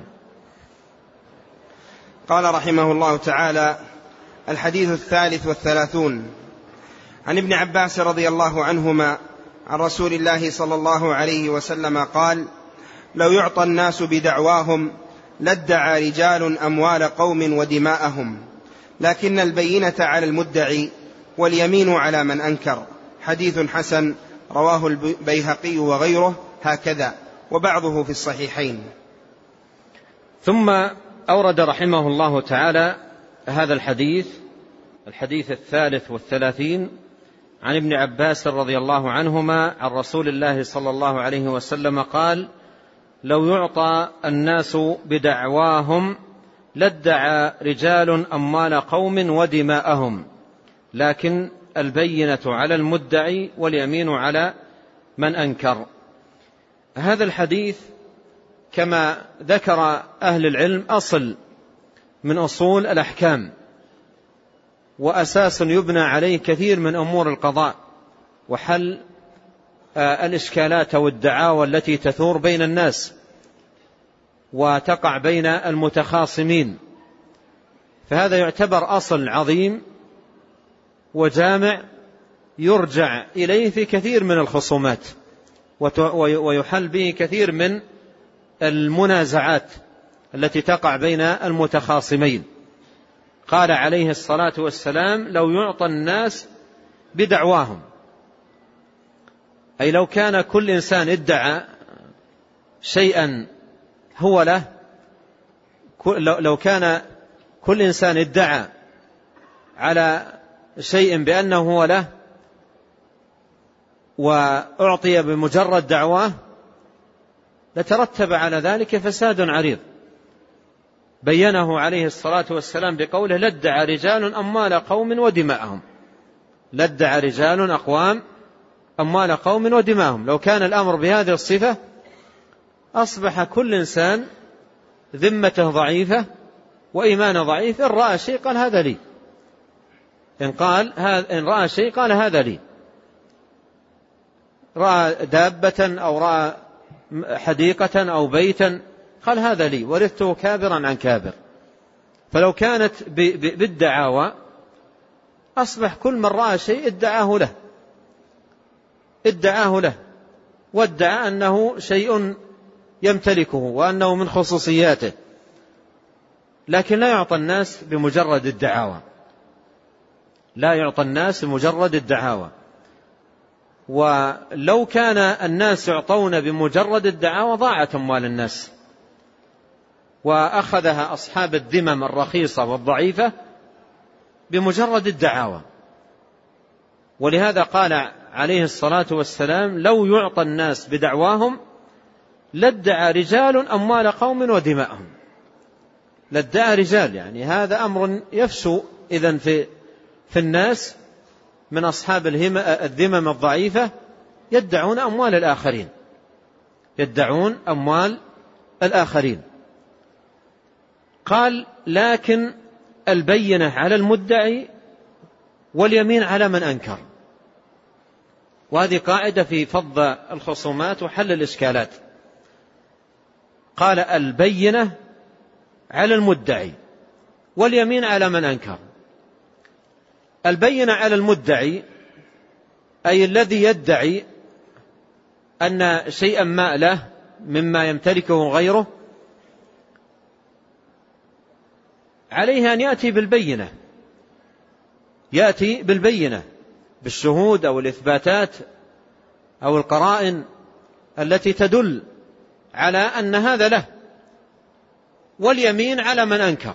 قال رحمه الله تعالى: الحديث الثالث والثلاثون عن ابن عباس رضي الله عنهما عن رسول الله صلى الله عليه وسلم قال: لو يعطى الناس بدعواهم لادعى رجال أموال قوم ودماءهم، لكن البينة على المدعي واليمين على من أنكر. حديث حسن رواه البيهقي وغيره هكذا، وبعضه في الصحيحين. ثم أورد رحمه الله تعالى هذا الحديث الحديث الثالث والثلاثين عن ابن عباس رضي الله عنهما عن رسول الله صلى الله عليه وسلم قال: لو يعطى الناس بدعواهم لادعى رجال أموال قوم ودماءهم، لكن البينة على المدعي واليمين على من أنكر. هذا الحديث كما ذكر أهل العلم أصل من أصول الأحكام، وأساس يبنى عليه كثير من أمور القضاء وحل الإشكالات والدعاوى التي تثور بين الناس وتقع بين المتخاصمين، فهذا يعتبر أصل عظيم وجامع يرجع إليه في كثير من الخصومات، ويحل به كثير من المنازعات التي تقع بين المتخاصمين. قال عليه الصلاة والسلام: لو يعطى الناس بدعواهم، أي لو كان كل إنسان ادعى شيئا هو له، لو كان كل إنسان ادعى على شيء بأنه هو له وأعطي بمجرد دعواه لترتب على ذلك فساد عريض، بينه عليه الصلاة والسلام بقوله: لادعى رجال أموال قوم ودماءهم. لادعى رجال أقوام أموال قوم ودماءهم. لو كان الأمر بهذه الصفة أصبح كل إنسان ذمته ضعيفة وإيمانه ضعيف، إن رأى شيء قال هذا لي، إن, قال إن رأى شيء قال هذا لي، رأى دابة أو رأى حديقة أو بيتا قال هذا لي، ورثته كابرا عن كابر. فلو كانت بالدعاوى أصبح كل من رأى شيء ادعاه له ادعاه له وادعى أنه شيء يمتلكه وأنه من خصوصياته، لكن لا يعطى الناس بمجرد الدعاوى، لا يعطى الناس بمجرد الدعاوى. ولو كان الناس يعطون بمجرد الدعاوى ضاعت أموال الناس وأخذها أصحاب الذمم الرخيصة والضعيفة بمجرد الدعاوى. ولهذا قال عليه الصلاة والسلام: لو يعطى الناس بدعواهم لادعى رجال أموال قوم ودماءهم. لادعى رجال، يعني هذا أمر يفشو إذن في, في الناس من أصحاب الذمم الضعيفة، يدعون أموال الآخرين يدعون أموال الآخرين. قال: لكن البينة على المدعي واليمين على من أنكر. وهذه قاعدة في فض الخصومات وحل الإشكالات. قال: البينة على المدعي واليمين على من أنكر. البينة على المدعي أي الذي يدعي أن شيئا ما له مما يمتلكه غيره، عليه أن يأتي بالبينة يأتي بالبينة بالشهود أو الإثباتات أو القرائن التي تدل على أن هذا له، واليمين على من أنكر.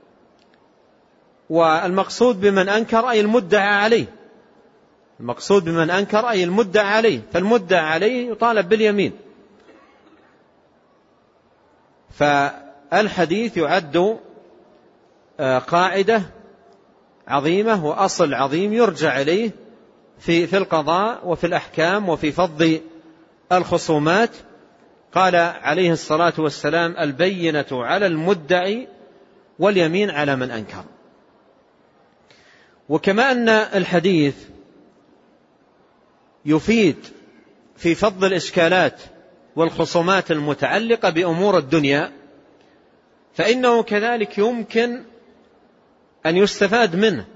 والمقصود بمن أنكر أي المدعى عليه، المقصود بمن أنكر أي المدعى عليه، فالمدعى عليه يطالب باليمين. فالحديث يعد قاعدة عظيمة وأصل عظيم يرجع إليه في في القضاء وفي الأحكام وفي فض الخصومات. قال عليه الصلاة والسلام: البينة على المدعي واليمين على من أنكر. وكما أن الحديث يفيد في فض الإشكالات والخصومات المتعلقة بأمور الدنيا، فإنه كذلك يمكن أن يستفاد منه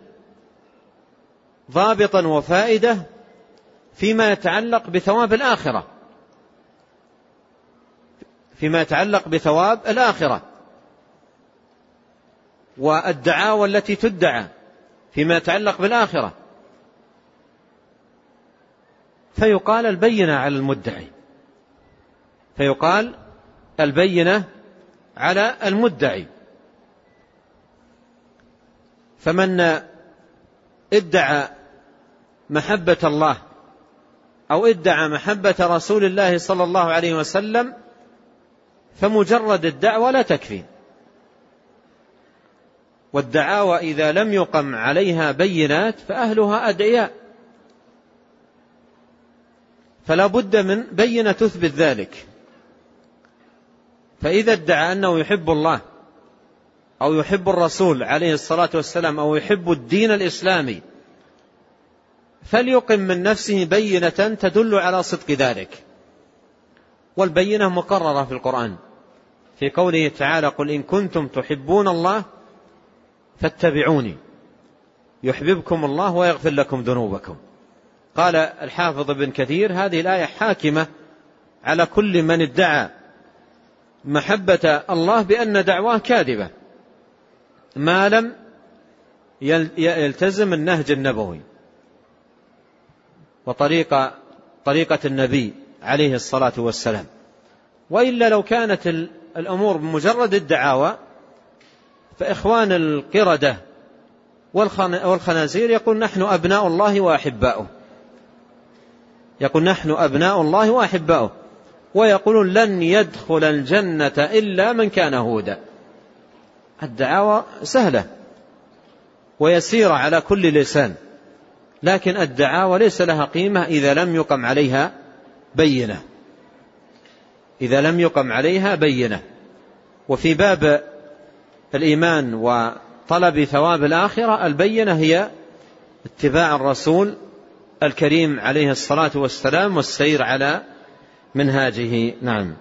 ضابطا وفائدة فيما يتعلق بثواب الآخرة، فيما يتعلق بثواب الآخرة والدعاوى التي تدعى فيما يتعلق بالآخرة. فيقال البينة على المدعي، فيقال البينة على المدعي. فمن ادعى محبة الله أو ادعى محبة رسول الله صلى الله عليه وسلم فمجرد الدعوة لا تكفي، والدعاوى إذا لم يقم عليها بينات فأهلها أدعياء، فلا بد من بينة تثبت ذلك. فإذا ادعى أنه يحب الله أو يحب الرسول عليه الصلاة والسلام أو يحب الدين الإسلامي فليقم من نفسه بينة تدل على صدق ذلك. والبينة مقررة في القرآن في قوله تعالى: قل إن كنتم تحبون الله فاتبعوني يحببكم الله ويغفر لكم ذنوبكم. قال الحافظ ابن كثير: هذه الآية حاكمة على كل من ادعى محبة الله بأن دعواه كاذبة ما لم يلتزم النهج النبوي وطريقة طريقة النبي عليه الصلاة والسلام. وإلا لو كانت الأمور بمجرد الدعاوى فإخوان القردة والخنازير يقول: نحن أبناء الله وأحباؤه، يقول: نحن أبناء الله وأحباؤه، ويقولون: لن يدخل الجنة إلا من كان هودا. الدعاوى سهلة ويسيرة على كل لسان، لكن الدعاوى ليس لها قيمة إذا لم يقم عليها بينة، إذا لم يقم عليها بينة. وفي باب الإيمان وطلب ثواب الآخرة البينة هي اتباع الرسول الكريم عليه الصلاة والسلام والسير على منهاجه. نعم.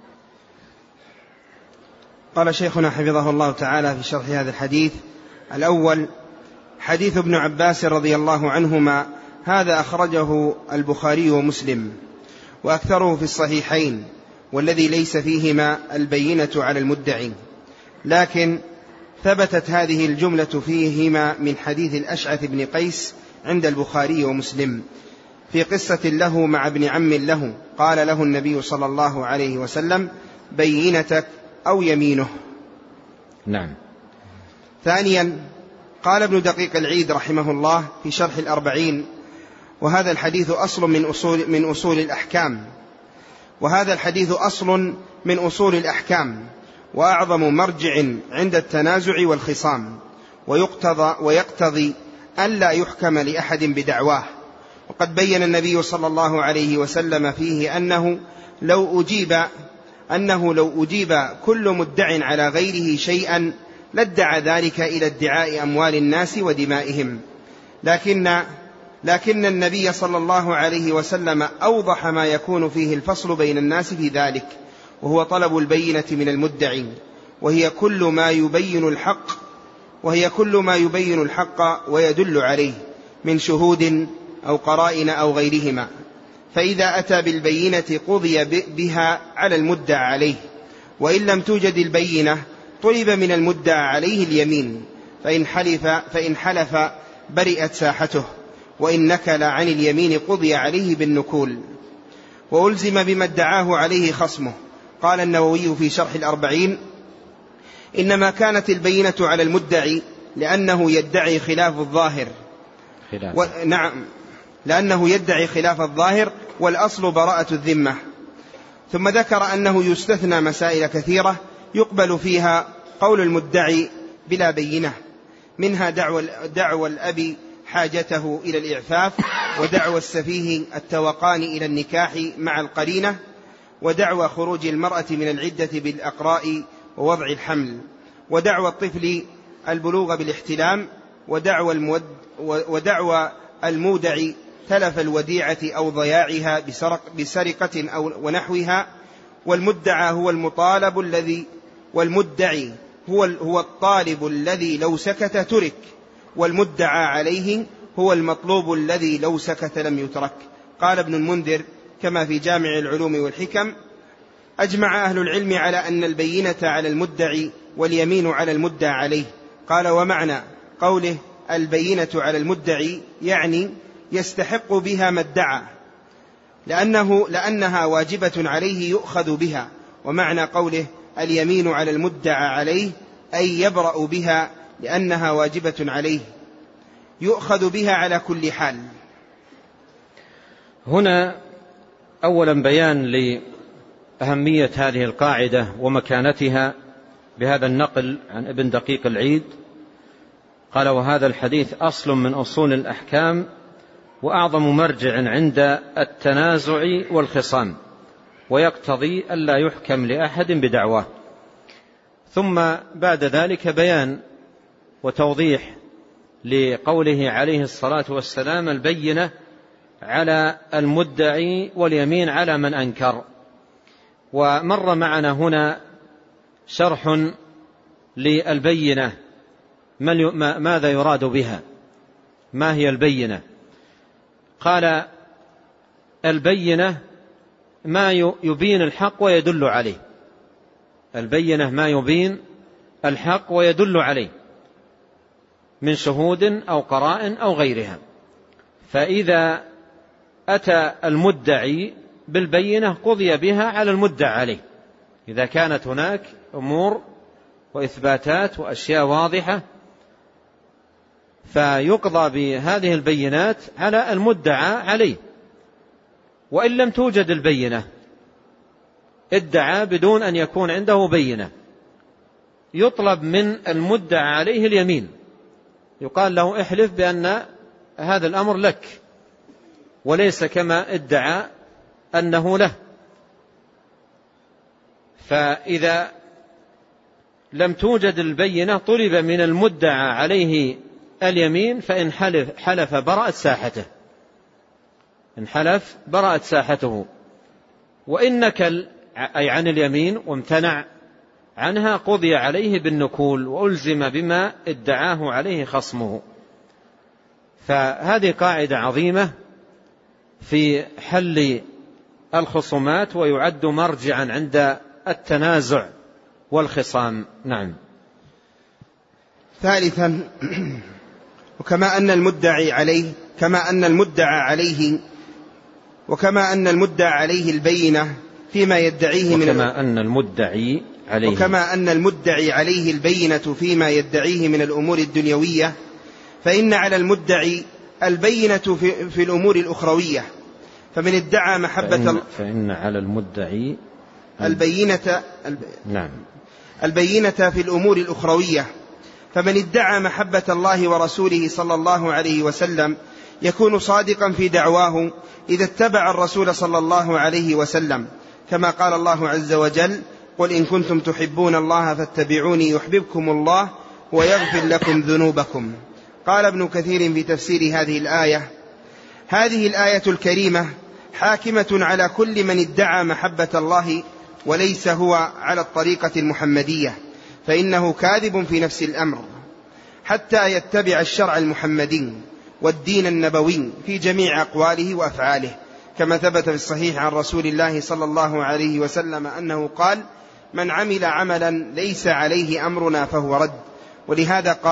قال شيخنا حفظه الله تعالى في شرح هذا الحديث: الأول حديث ابن عباس رضي الله عنهما، هذا أخرجه البخاري ومسلم وأكثره في الصحيحين، والذي ليس فيهما البينة على المدعي، لكن ثبتت هذه الجملة فيهما من حديث الأشعث بن قيس عند البخاري ومسلم في قصة له مع ابن عم له، قال له النبي صلى الله عليه وسلم: بينتك أو يمينه. نعم. ثانيا قال ابن دقيق العيد رحمه الله في شرح الأربعين: وهذا الحديث أصل من أصول, من أصول الأحكام وهذا الحديث أصل من أصول الأحكام وأعظم مرجع عند التنازع والخصام، ويقتضى, ويقتضي ألا يحكم لأحد بدعواه. وقد بين النبي صلى الله عليه وسلم فيه أنه لو أجيب أنه لو أجيب كل مدع على غيره شيئا لادعى ذلك إلى ادعاء أموال الناس ودمائهم، لكن لكن النبي صلى الله عليه وسلم أوضح ما يكون فيه الفصل بين الناس في ذلك، وهو طلب البينة من المدعي، وهي كل ما يبين الحق وهي كل ما يبين الحق ويدل عليه من شهود أو قرائن أو غيرهما. فإذا أتى بالبينة قضي بها على المدعى عليه، وإن لم توجد البينة طلب من المدعى عليه اليمين، فإن حلف, فإن حلف برئت ساحته، وإن نكل عن اليمين قضي عليه بالنكول، وألزم بما ادعاه عليه خصمه. قال النووي في شرح الأربعين: إنما كانت البينة على المدعي لأنه يدعي خلاف الظاهر خلاف. و... نعم لأنه يدعي خلاف الظاهر، والأصل براءة الذمة. ثم ذكر أنه يستثنى مسائل كثيرة يقبل فيها قول المدعي بلا بينة، منها دعوى, دعوى الأب حاجته إلى الإعفاف، ودعوى السفيه التوقان إلى النكاح مع القرينة، ودعوى خروج المرأة من العدة بالأقراء ووضع الحمل، ودعوى الطفل البلوغ بالاحتلام، ودعوى, المود ودعوى المودع تلف الوديعة أو ضياعها بسرق بسرقة أو ونحوها. والمدعى هو المطالب الذي والمدعي هو هو الطالب الذي لو سكت ترك، والمدعى عليه هو المطلوب الذي لو سكت لم يترك. قال ابن المنذر كما في جامع العلوم والحكم: أجمع أهل العلم على أن البينة على المدعي واليمين على المدعى عليه. قال: ومعنى قوله البينة على المدعي يعني يستحق بها ما ادعى، لأنه لأنها واجبة عليه يؤخذ بها. ومعنى قوله اليمين على المدعى عليه أي يبرأ بها لأنها واجبة عليه، يؤخذ بها على كل حال. هنا أولا بيان لأهمية هذه القاعدة ومكانتها بهذا النقل عن ابن دقيق العيد. قال: وهذا الحديث أصل من أصول الأحكام وأعظم مرجع عند التنازع والخصام، ويقتضي ألا يحكم لأحد بدعواه. ثم بعد ذلك بيان وتوضيح لقوله عليه الصلاة والسلام: البينة على المدعي واليمين على من أنكر. ومر معنا هنا شرح للبينة، ماذا يراد بها، ما هي البينة؟ قال: البينة ما يبين الحق ويدل عليه. البينة ما يبين الحق ويدل عليه من شهود أو قرائن أو غيرها. فإذا أتى المدعي بالبينة قضي بها على المدعى عليه، إذا كانت هناك أمور وإثباتات وأشياء واضحة فيقضى بهذه البينات على المدعى عليه. وإن لم توجد البينة، ادعى بدون أن يكون عنده بينة، يطلب من المدعى عليه اليمين، يقال له: احلف بأن هذا الأمر لك وليس كما ادعى أنه له. فإذا لم توجد البينة طلب من المدعى عليه اليمين، فإن حلف, حلف برأت ساحته، إن حلف برأت ساحته. وإن نكل أي عن اليمين وامتنع عنها قضي عليه بالنكول، وألزم بما ادعاه عليه خصمه. فهذه قاعدة عظيمة في حل الخصومات، ويعد مرجعا عند التنازع والخصام. نعم. ثالثا: وكما أن المدعي عليه كما أن المدعى عليه وكما أن المدعى عليه البينة فيما يدعيه من وكما أن المدعي عليه وكما أن المدعي عليه البينة فيما يدعيه من الأمور الدنيوية، فإن على المدعي البينة في, في الأمور الأخروية. فمن ادعى محبة فإن, فإن على المدعي البينة الب... نعم البينة في الأمور الأخروية. فمن ادعى محبة الله ورسوله صلى الله عليه وسلم يكون صادقا في دعواه إذا اتبع الرسول صلى الله عليه وسلم، كما قال الله عز وجل: قل إن كنتم تحبون الله فاتبعوني يحببكم الله ويغفر لكم ذنوبكم. قال ابن كثير في تفسير هذه الآية: هذه الآية الكريمة حاكمة على كل من ادعى محبة الله وليس هو على الطريقة المحمدية، فإنه كاذب في نفس الأمر حتى يتبع الشرع المحمدي والدين النبوي في جميع أقواله وأفعاله، كما ثبت في الصحيح عن رسول الله صلى الله عليه وسلم أنه قال: من عمل عملا ليس عليه أمرنا فهو رد. ولهذا قال: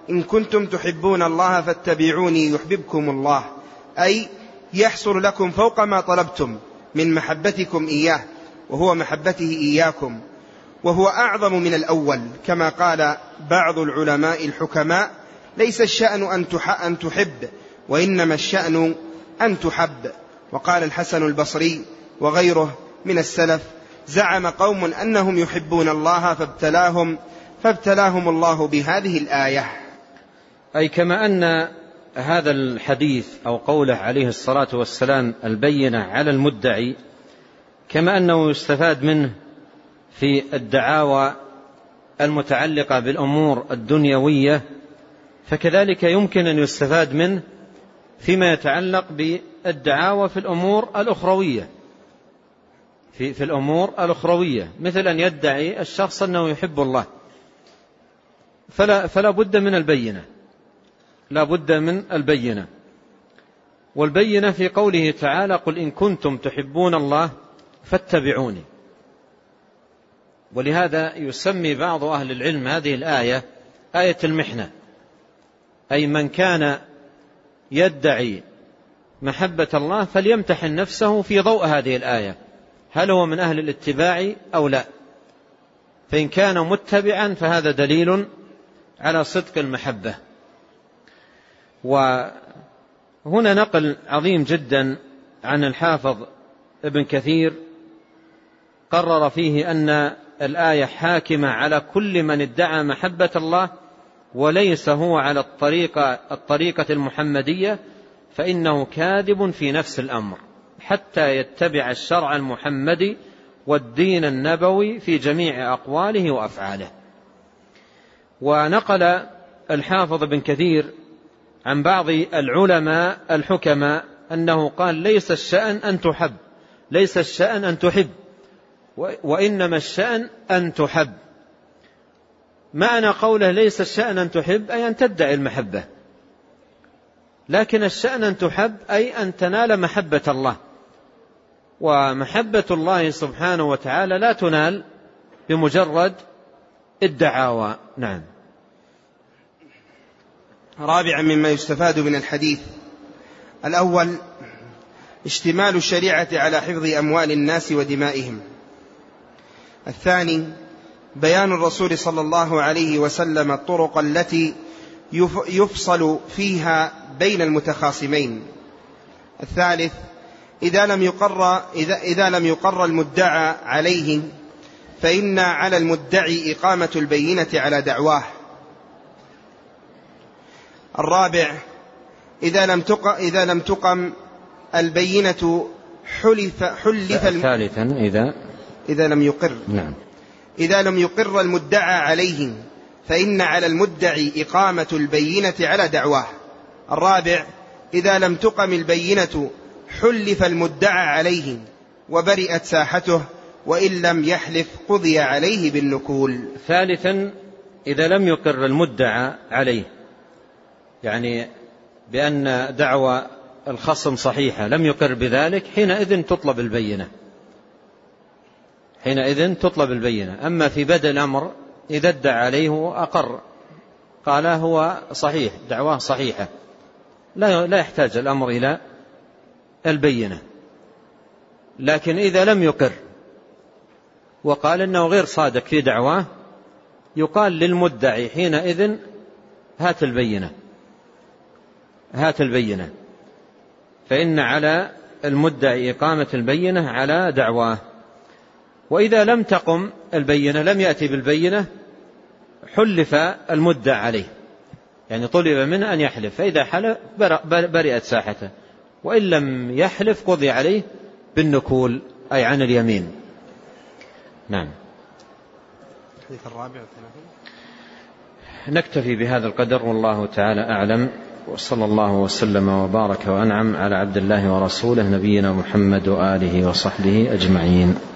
إن كنتم تحبون الله فاتبعوني يحببكم الله، أي يحصل لكم فوق ما طلبتم من محبتكم إياه وهو محبته إياكم، وهو أعظم من الأول، كما قال بعض العلماء الحكماء: ليس الشأن أن تحب، وإنما الشأن أن تحب. وقال الحسن البصري وغيره من السلف: زعم قوم أنهم يحبون الله فابتلاهم فابتلاهم الله بهذه الآية. أي كما أن هذا الحديث أو قوله عليه الصلاة والسلام البينة على المدعي، كما أنه يستفاد منه في الدعاوى المتعلقة بالأمور الدنيوية، فكذلك يمكن أن يستفاد منه فيما يتعلق بالدعاوى في الأمور الأخروية في, في الأمور الأخروية مثل أن يدعي الشخص أنه يحب الله، فلا, فلا بد من البينة لا بد من البينة والبينة في قوله تعالى: قل إن كنتم تحبون الله فاتبعوني. ولهذا يسمي بعض أهل العلم هذه الآية آية المحنة، أي من كان يدعي محبة الله فليمتحن نفسه في ضوء هذه الآية، هل هو من أهل الاتباع أو لا؟ فإن كان متبعا فهذا دليل على صدق المحبة. وهنا نقل عظيم جدا عن الحافظ ابن كثير قرر فيه أن الآية حاكمة على كل من ادعى محبة الله وليس هو على الطريقة, الطريقة المحمدية، فإنه كاذب في نفس الأمر حتى يتبع الشرع المحمدي والدين النبوي في جميع أقواله وأفعاله. ونقل الحافظ ابن كثير عن بعض العلماء الحكماء أنه قال: ليس الشأن أن تحب ليس الشأن أن تحب وإنما الشأن أن تحب. معنى قوله ليس الشأن أن تحب أي أن تدعي المحبة، لكن الشأن أن تحب أي أن تنال محبة الله، ومحبة الله سبحانه وتعالى لا تنال بمجرد الدعاوى. نعم. رابعا مما يستفاد من الحديث: الأول اشتمال الشريعة على حفظ أموال الناس ودمائهم. الثاني بيان الرسول صلى الله عليه وسلم الطرق التي يفصل فيها بين المتخاصمين. الثالث إذا لم يقر, إذا إذا لم يقر المدعى عليه فإن على المدعي إقامة البينة على دعواه. الرابع إذا لم تقم, إذا لم تقم البينة حلف, حلف ثالثا إذا إذا لم يقر نعم إذا لم يقر المدعى عليه فإن على المدعي إقامة البينة على دعواه. الرابع إذا لم تقم البينة حلف المدعى عليه وبرئت ساحته، وإن لم يحلف قضي عليه بالنكول. ثالثا إذا لم يقر المدعى عليه، يعني بأن دعوى الخصم صحيحة لم يقر بذلك، حينئذ تطلب البينة حينئذ تطلب البينة. أما في بدء الأمر إذا ادعى عليه وأقر قال هو صحيح دعواه صحيحة لا لا يحتاج الأمر إلى البينة. لكن إذا لم يقر وقال إنه غير صادق في دعواه يقال للمدعي حينئذ هات البينة هات البينة فإن على المدعي إقامة البينة على دعواه. وإذا لم تقم البينة لم يأتي بالبينة حلف المدعى عليه، يعني طلب منه أن يحلف، فإذا حلف برئت ساحته، وإن لم يحلف قضي عليه بالنكول أي عن اليمين. نعم. الحديث الرابع نكتفي بهذا القدر والله تعالى أعلم، وصلى الله وسلم وبارك وأنعم على عبد الله ورسوله نبينا محمد وآله وصحبه أجمعين.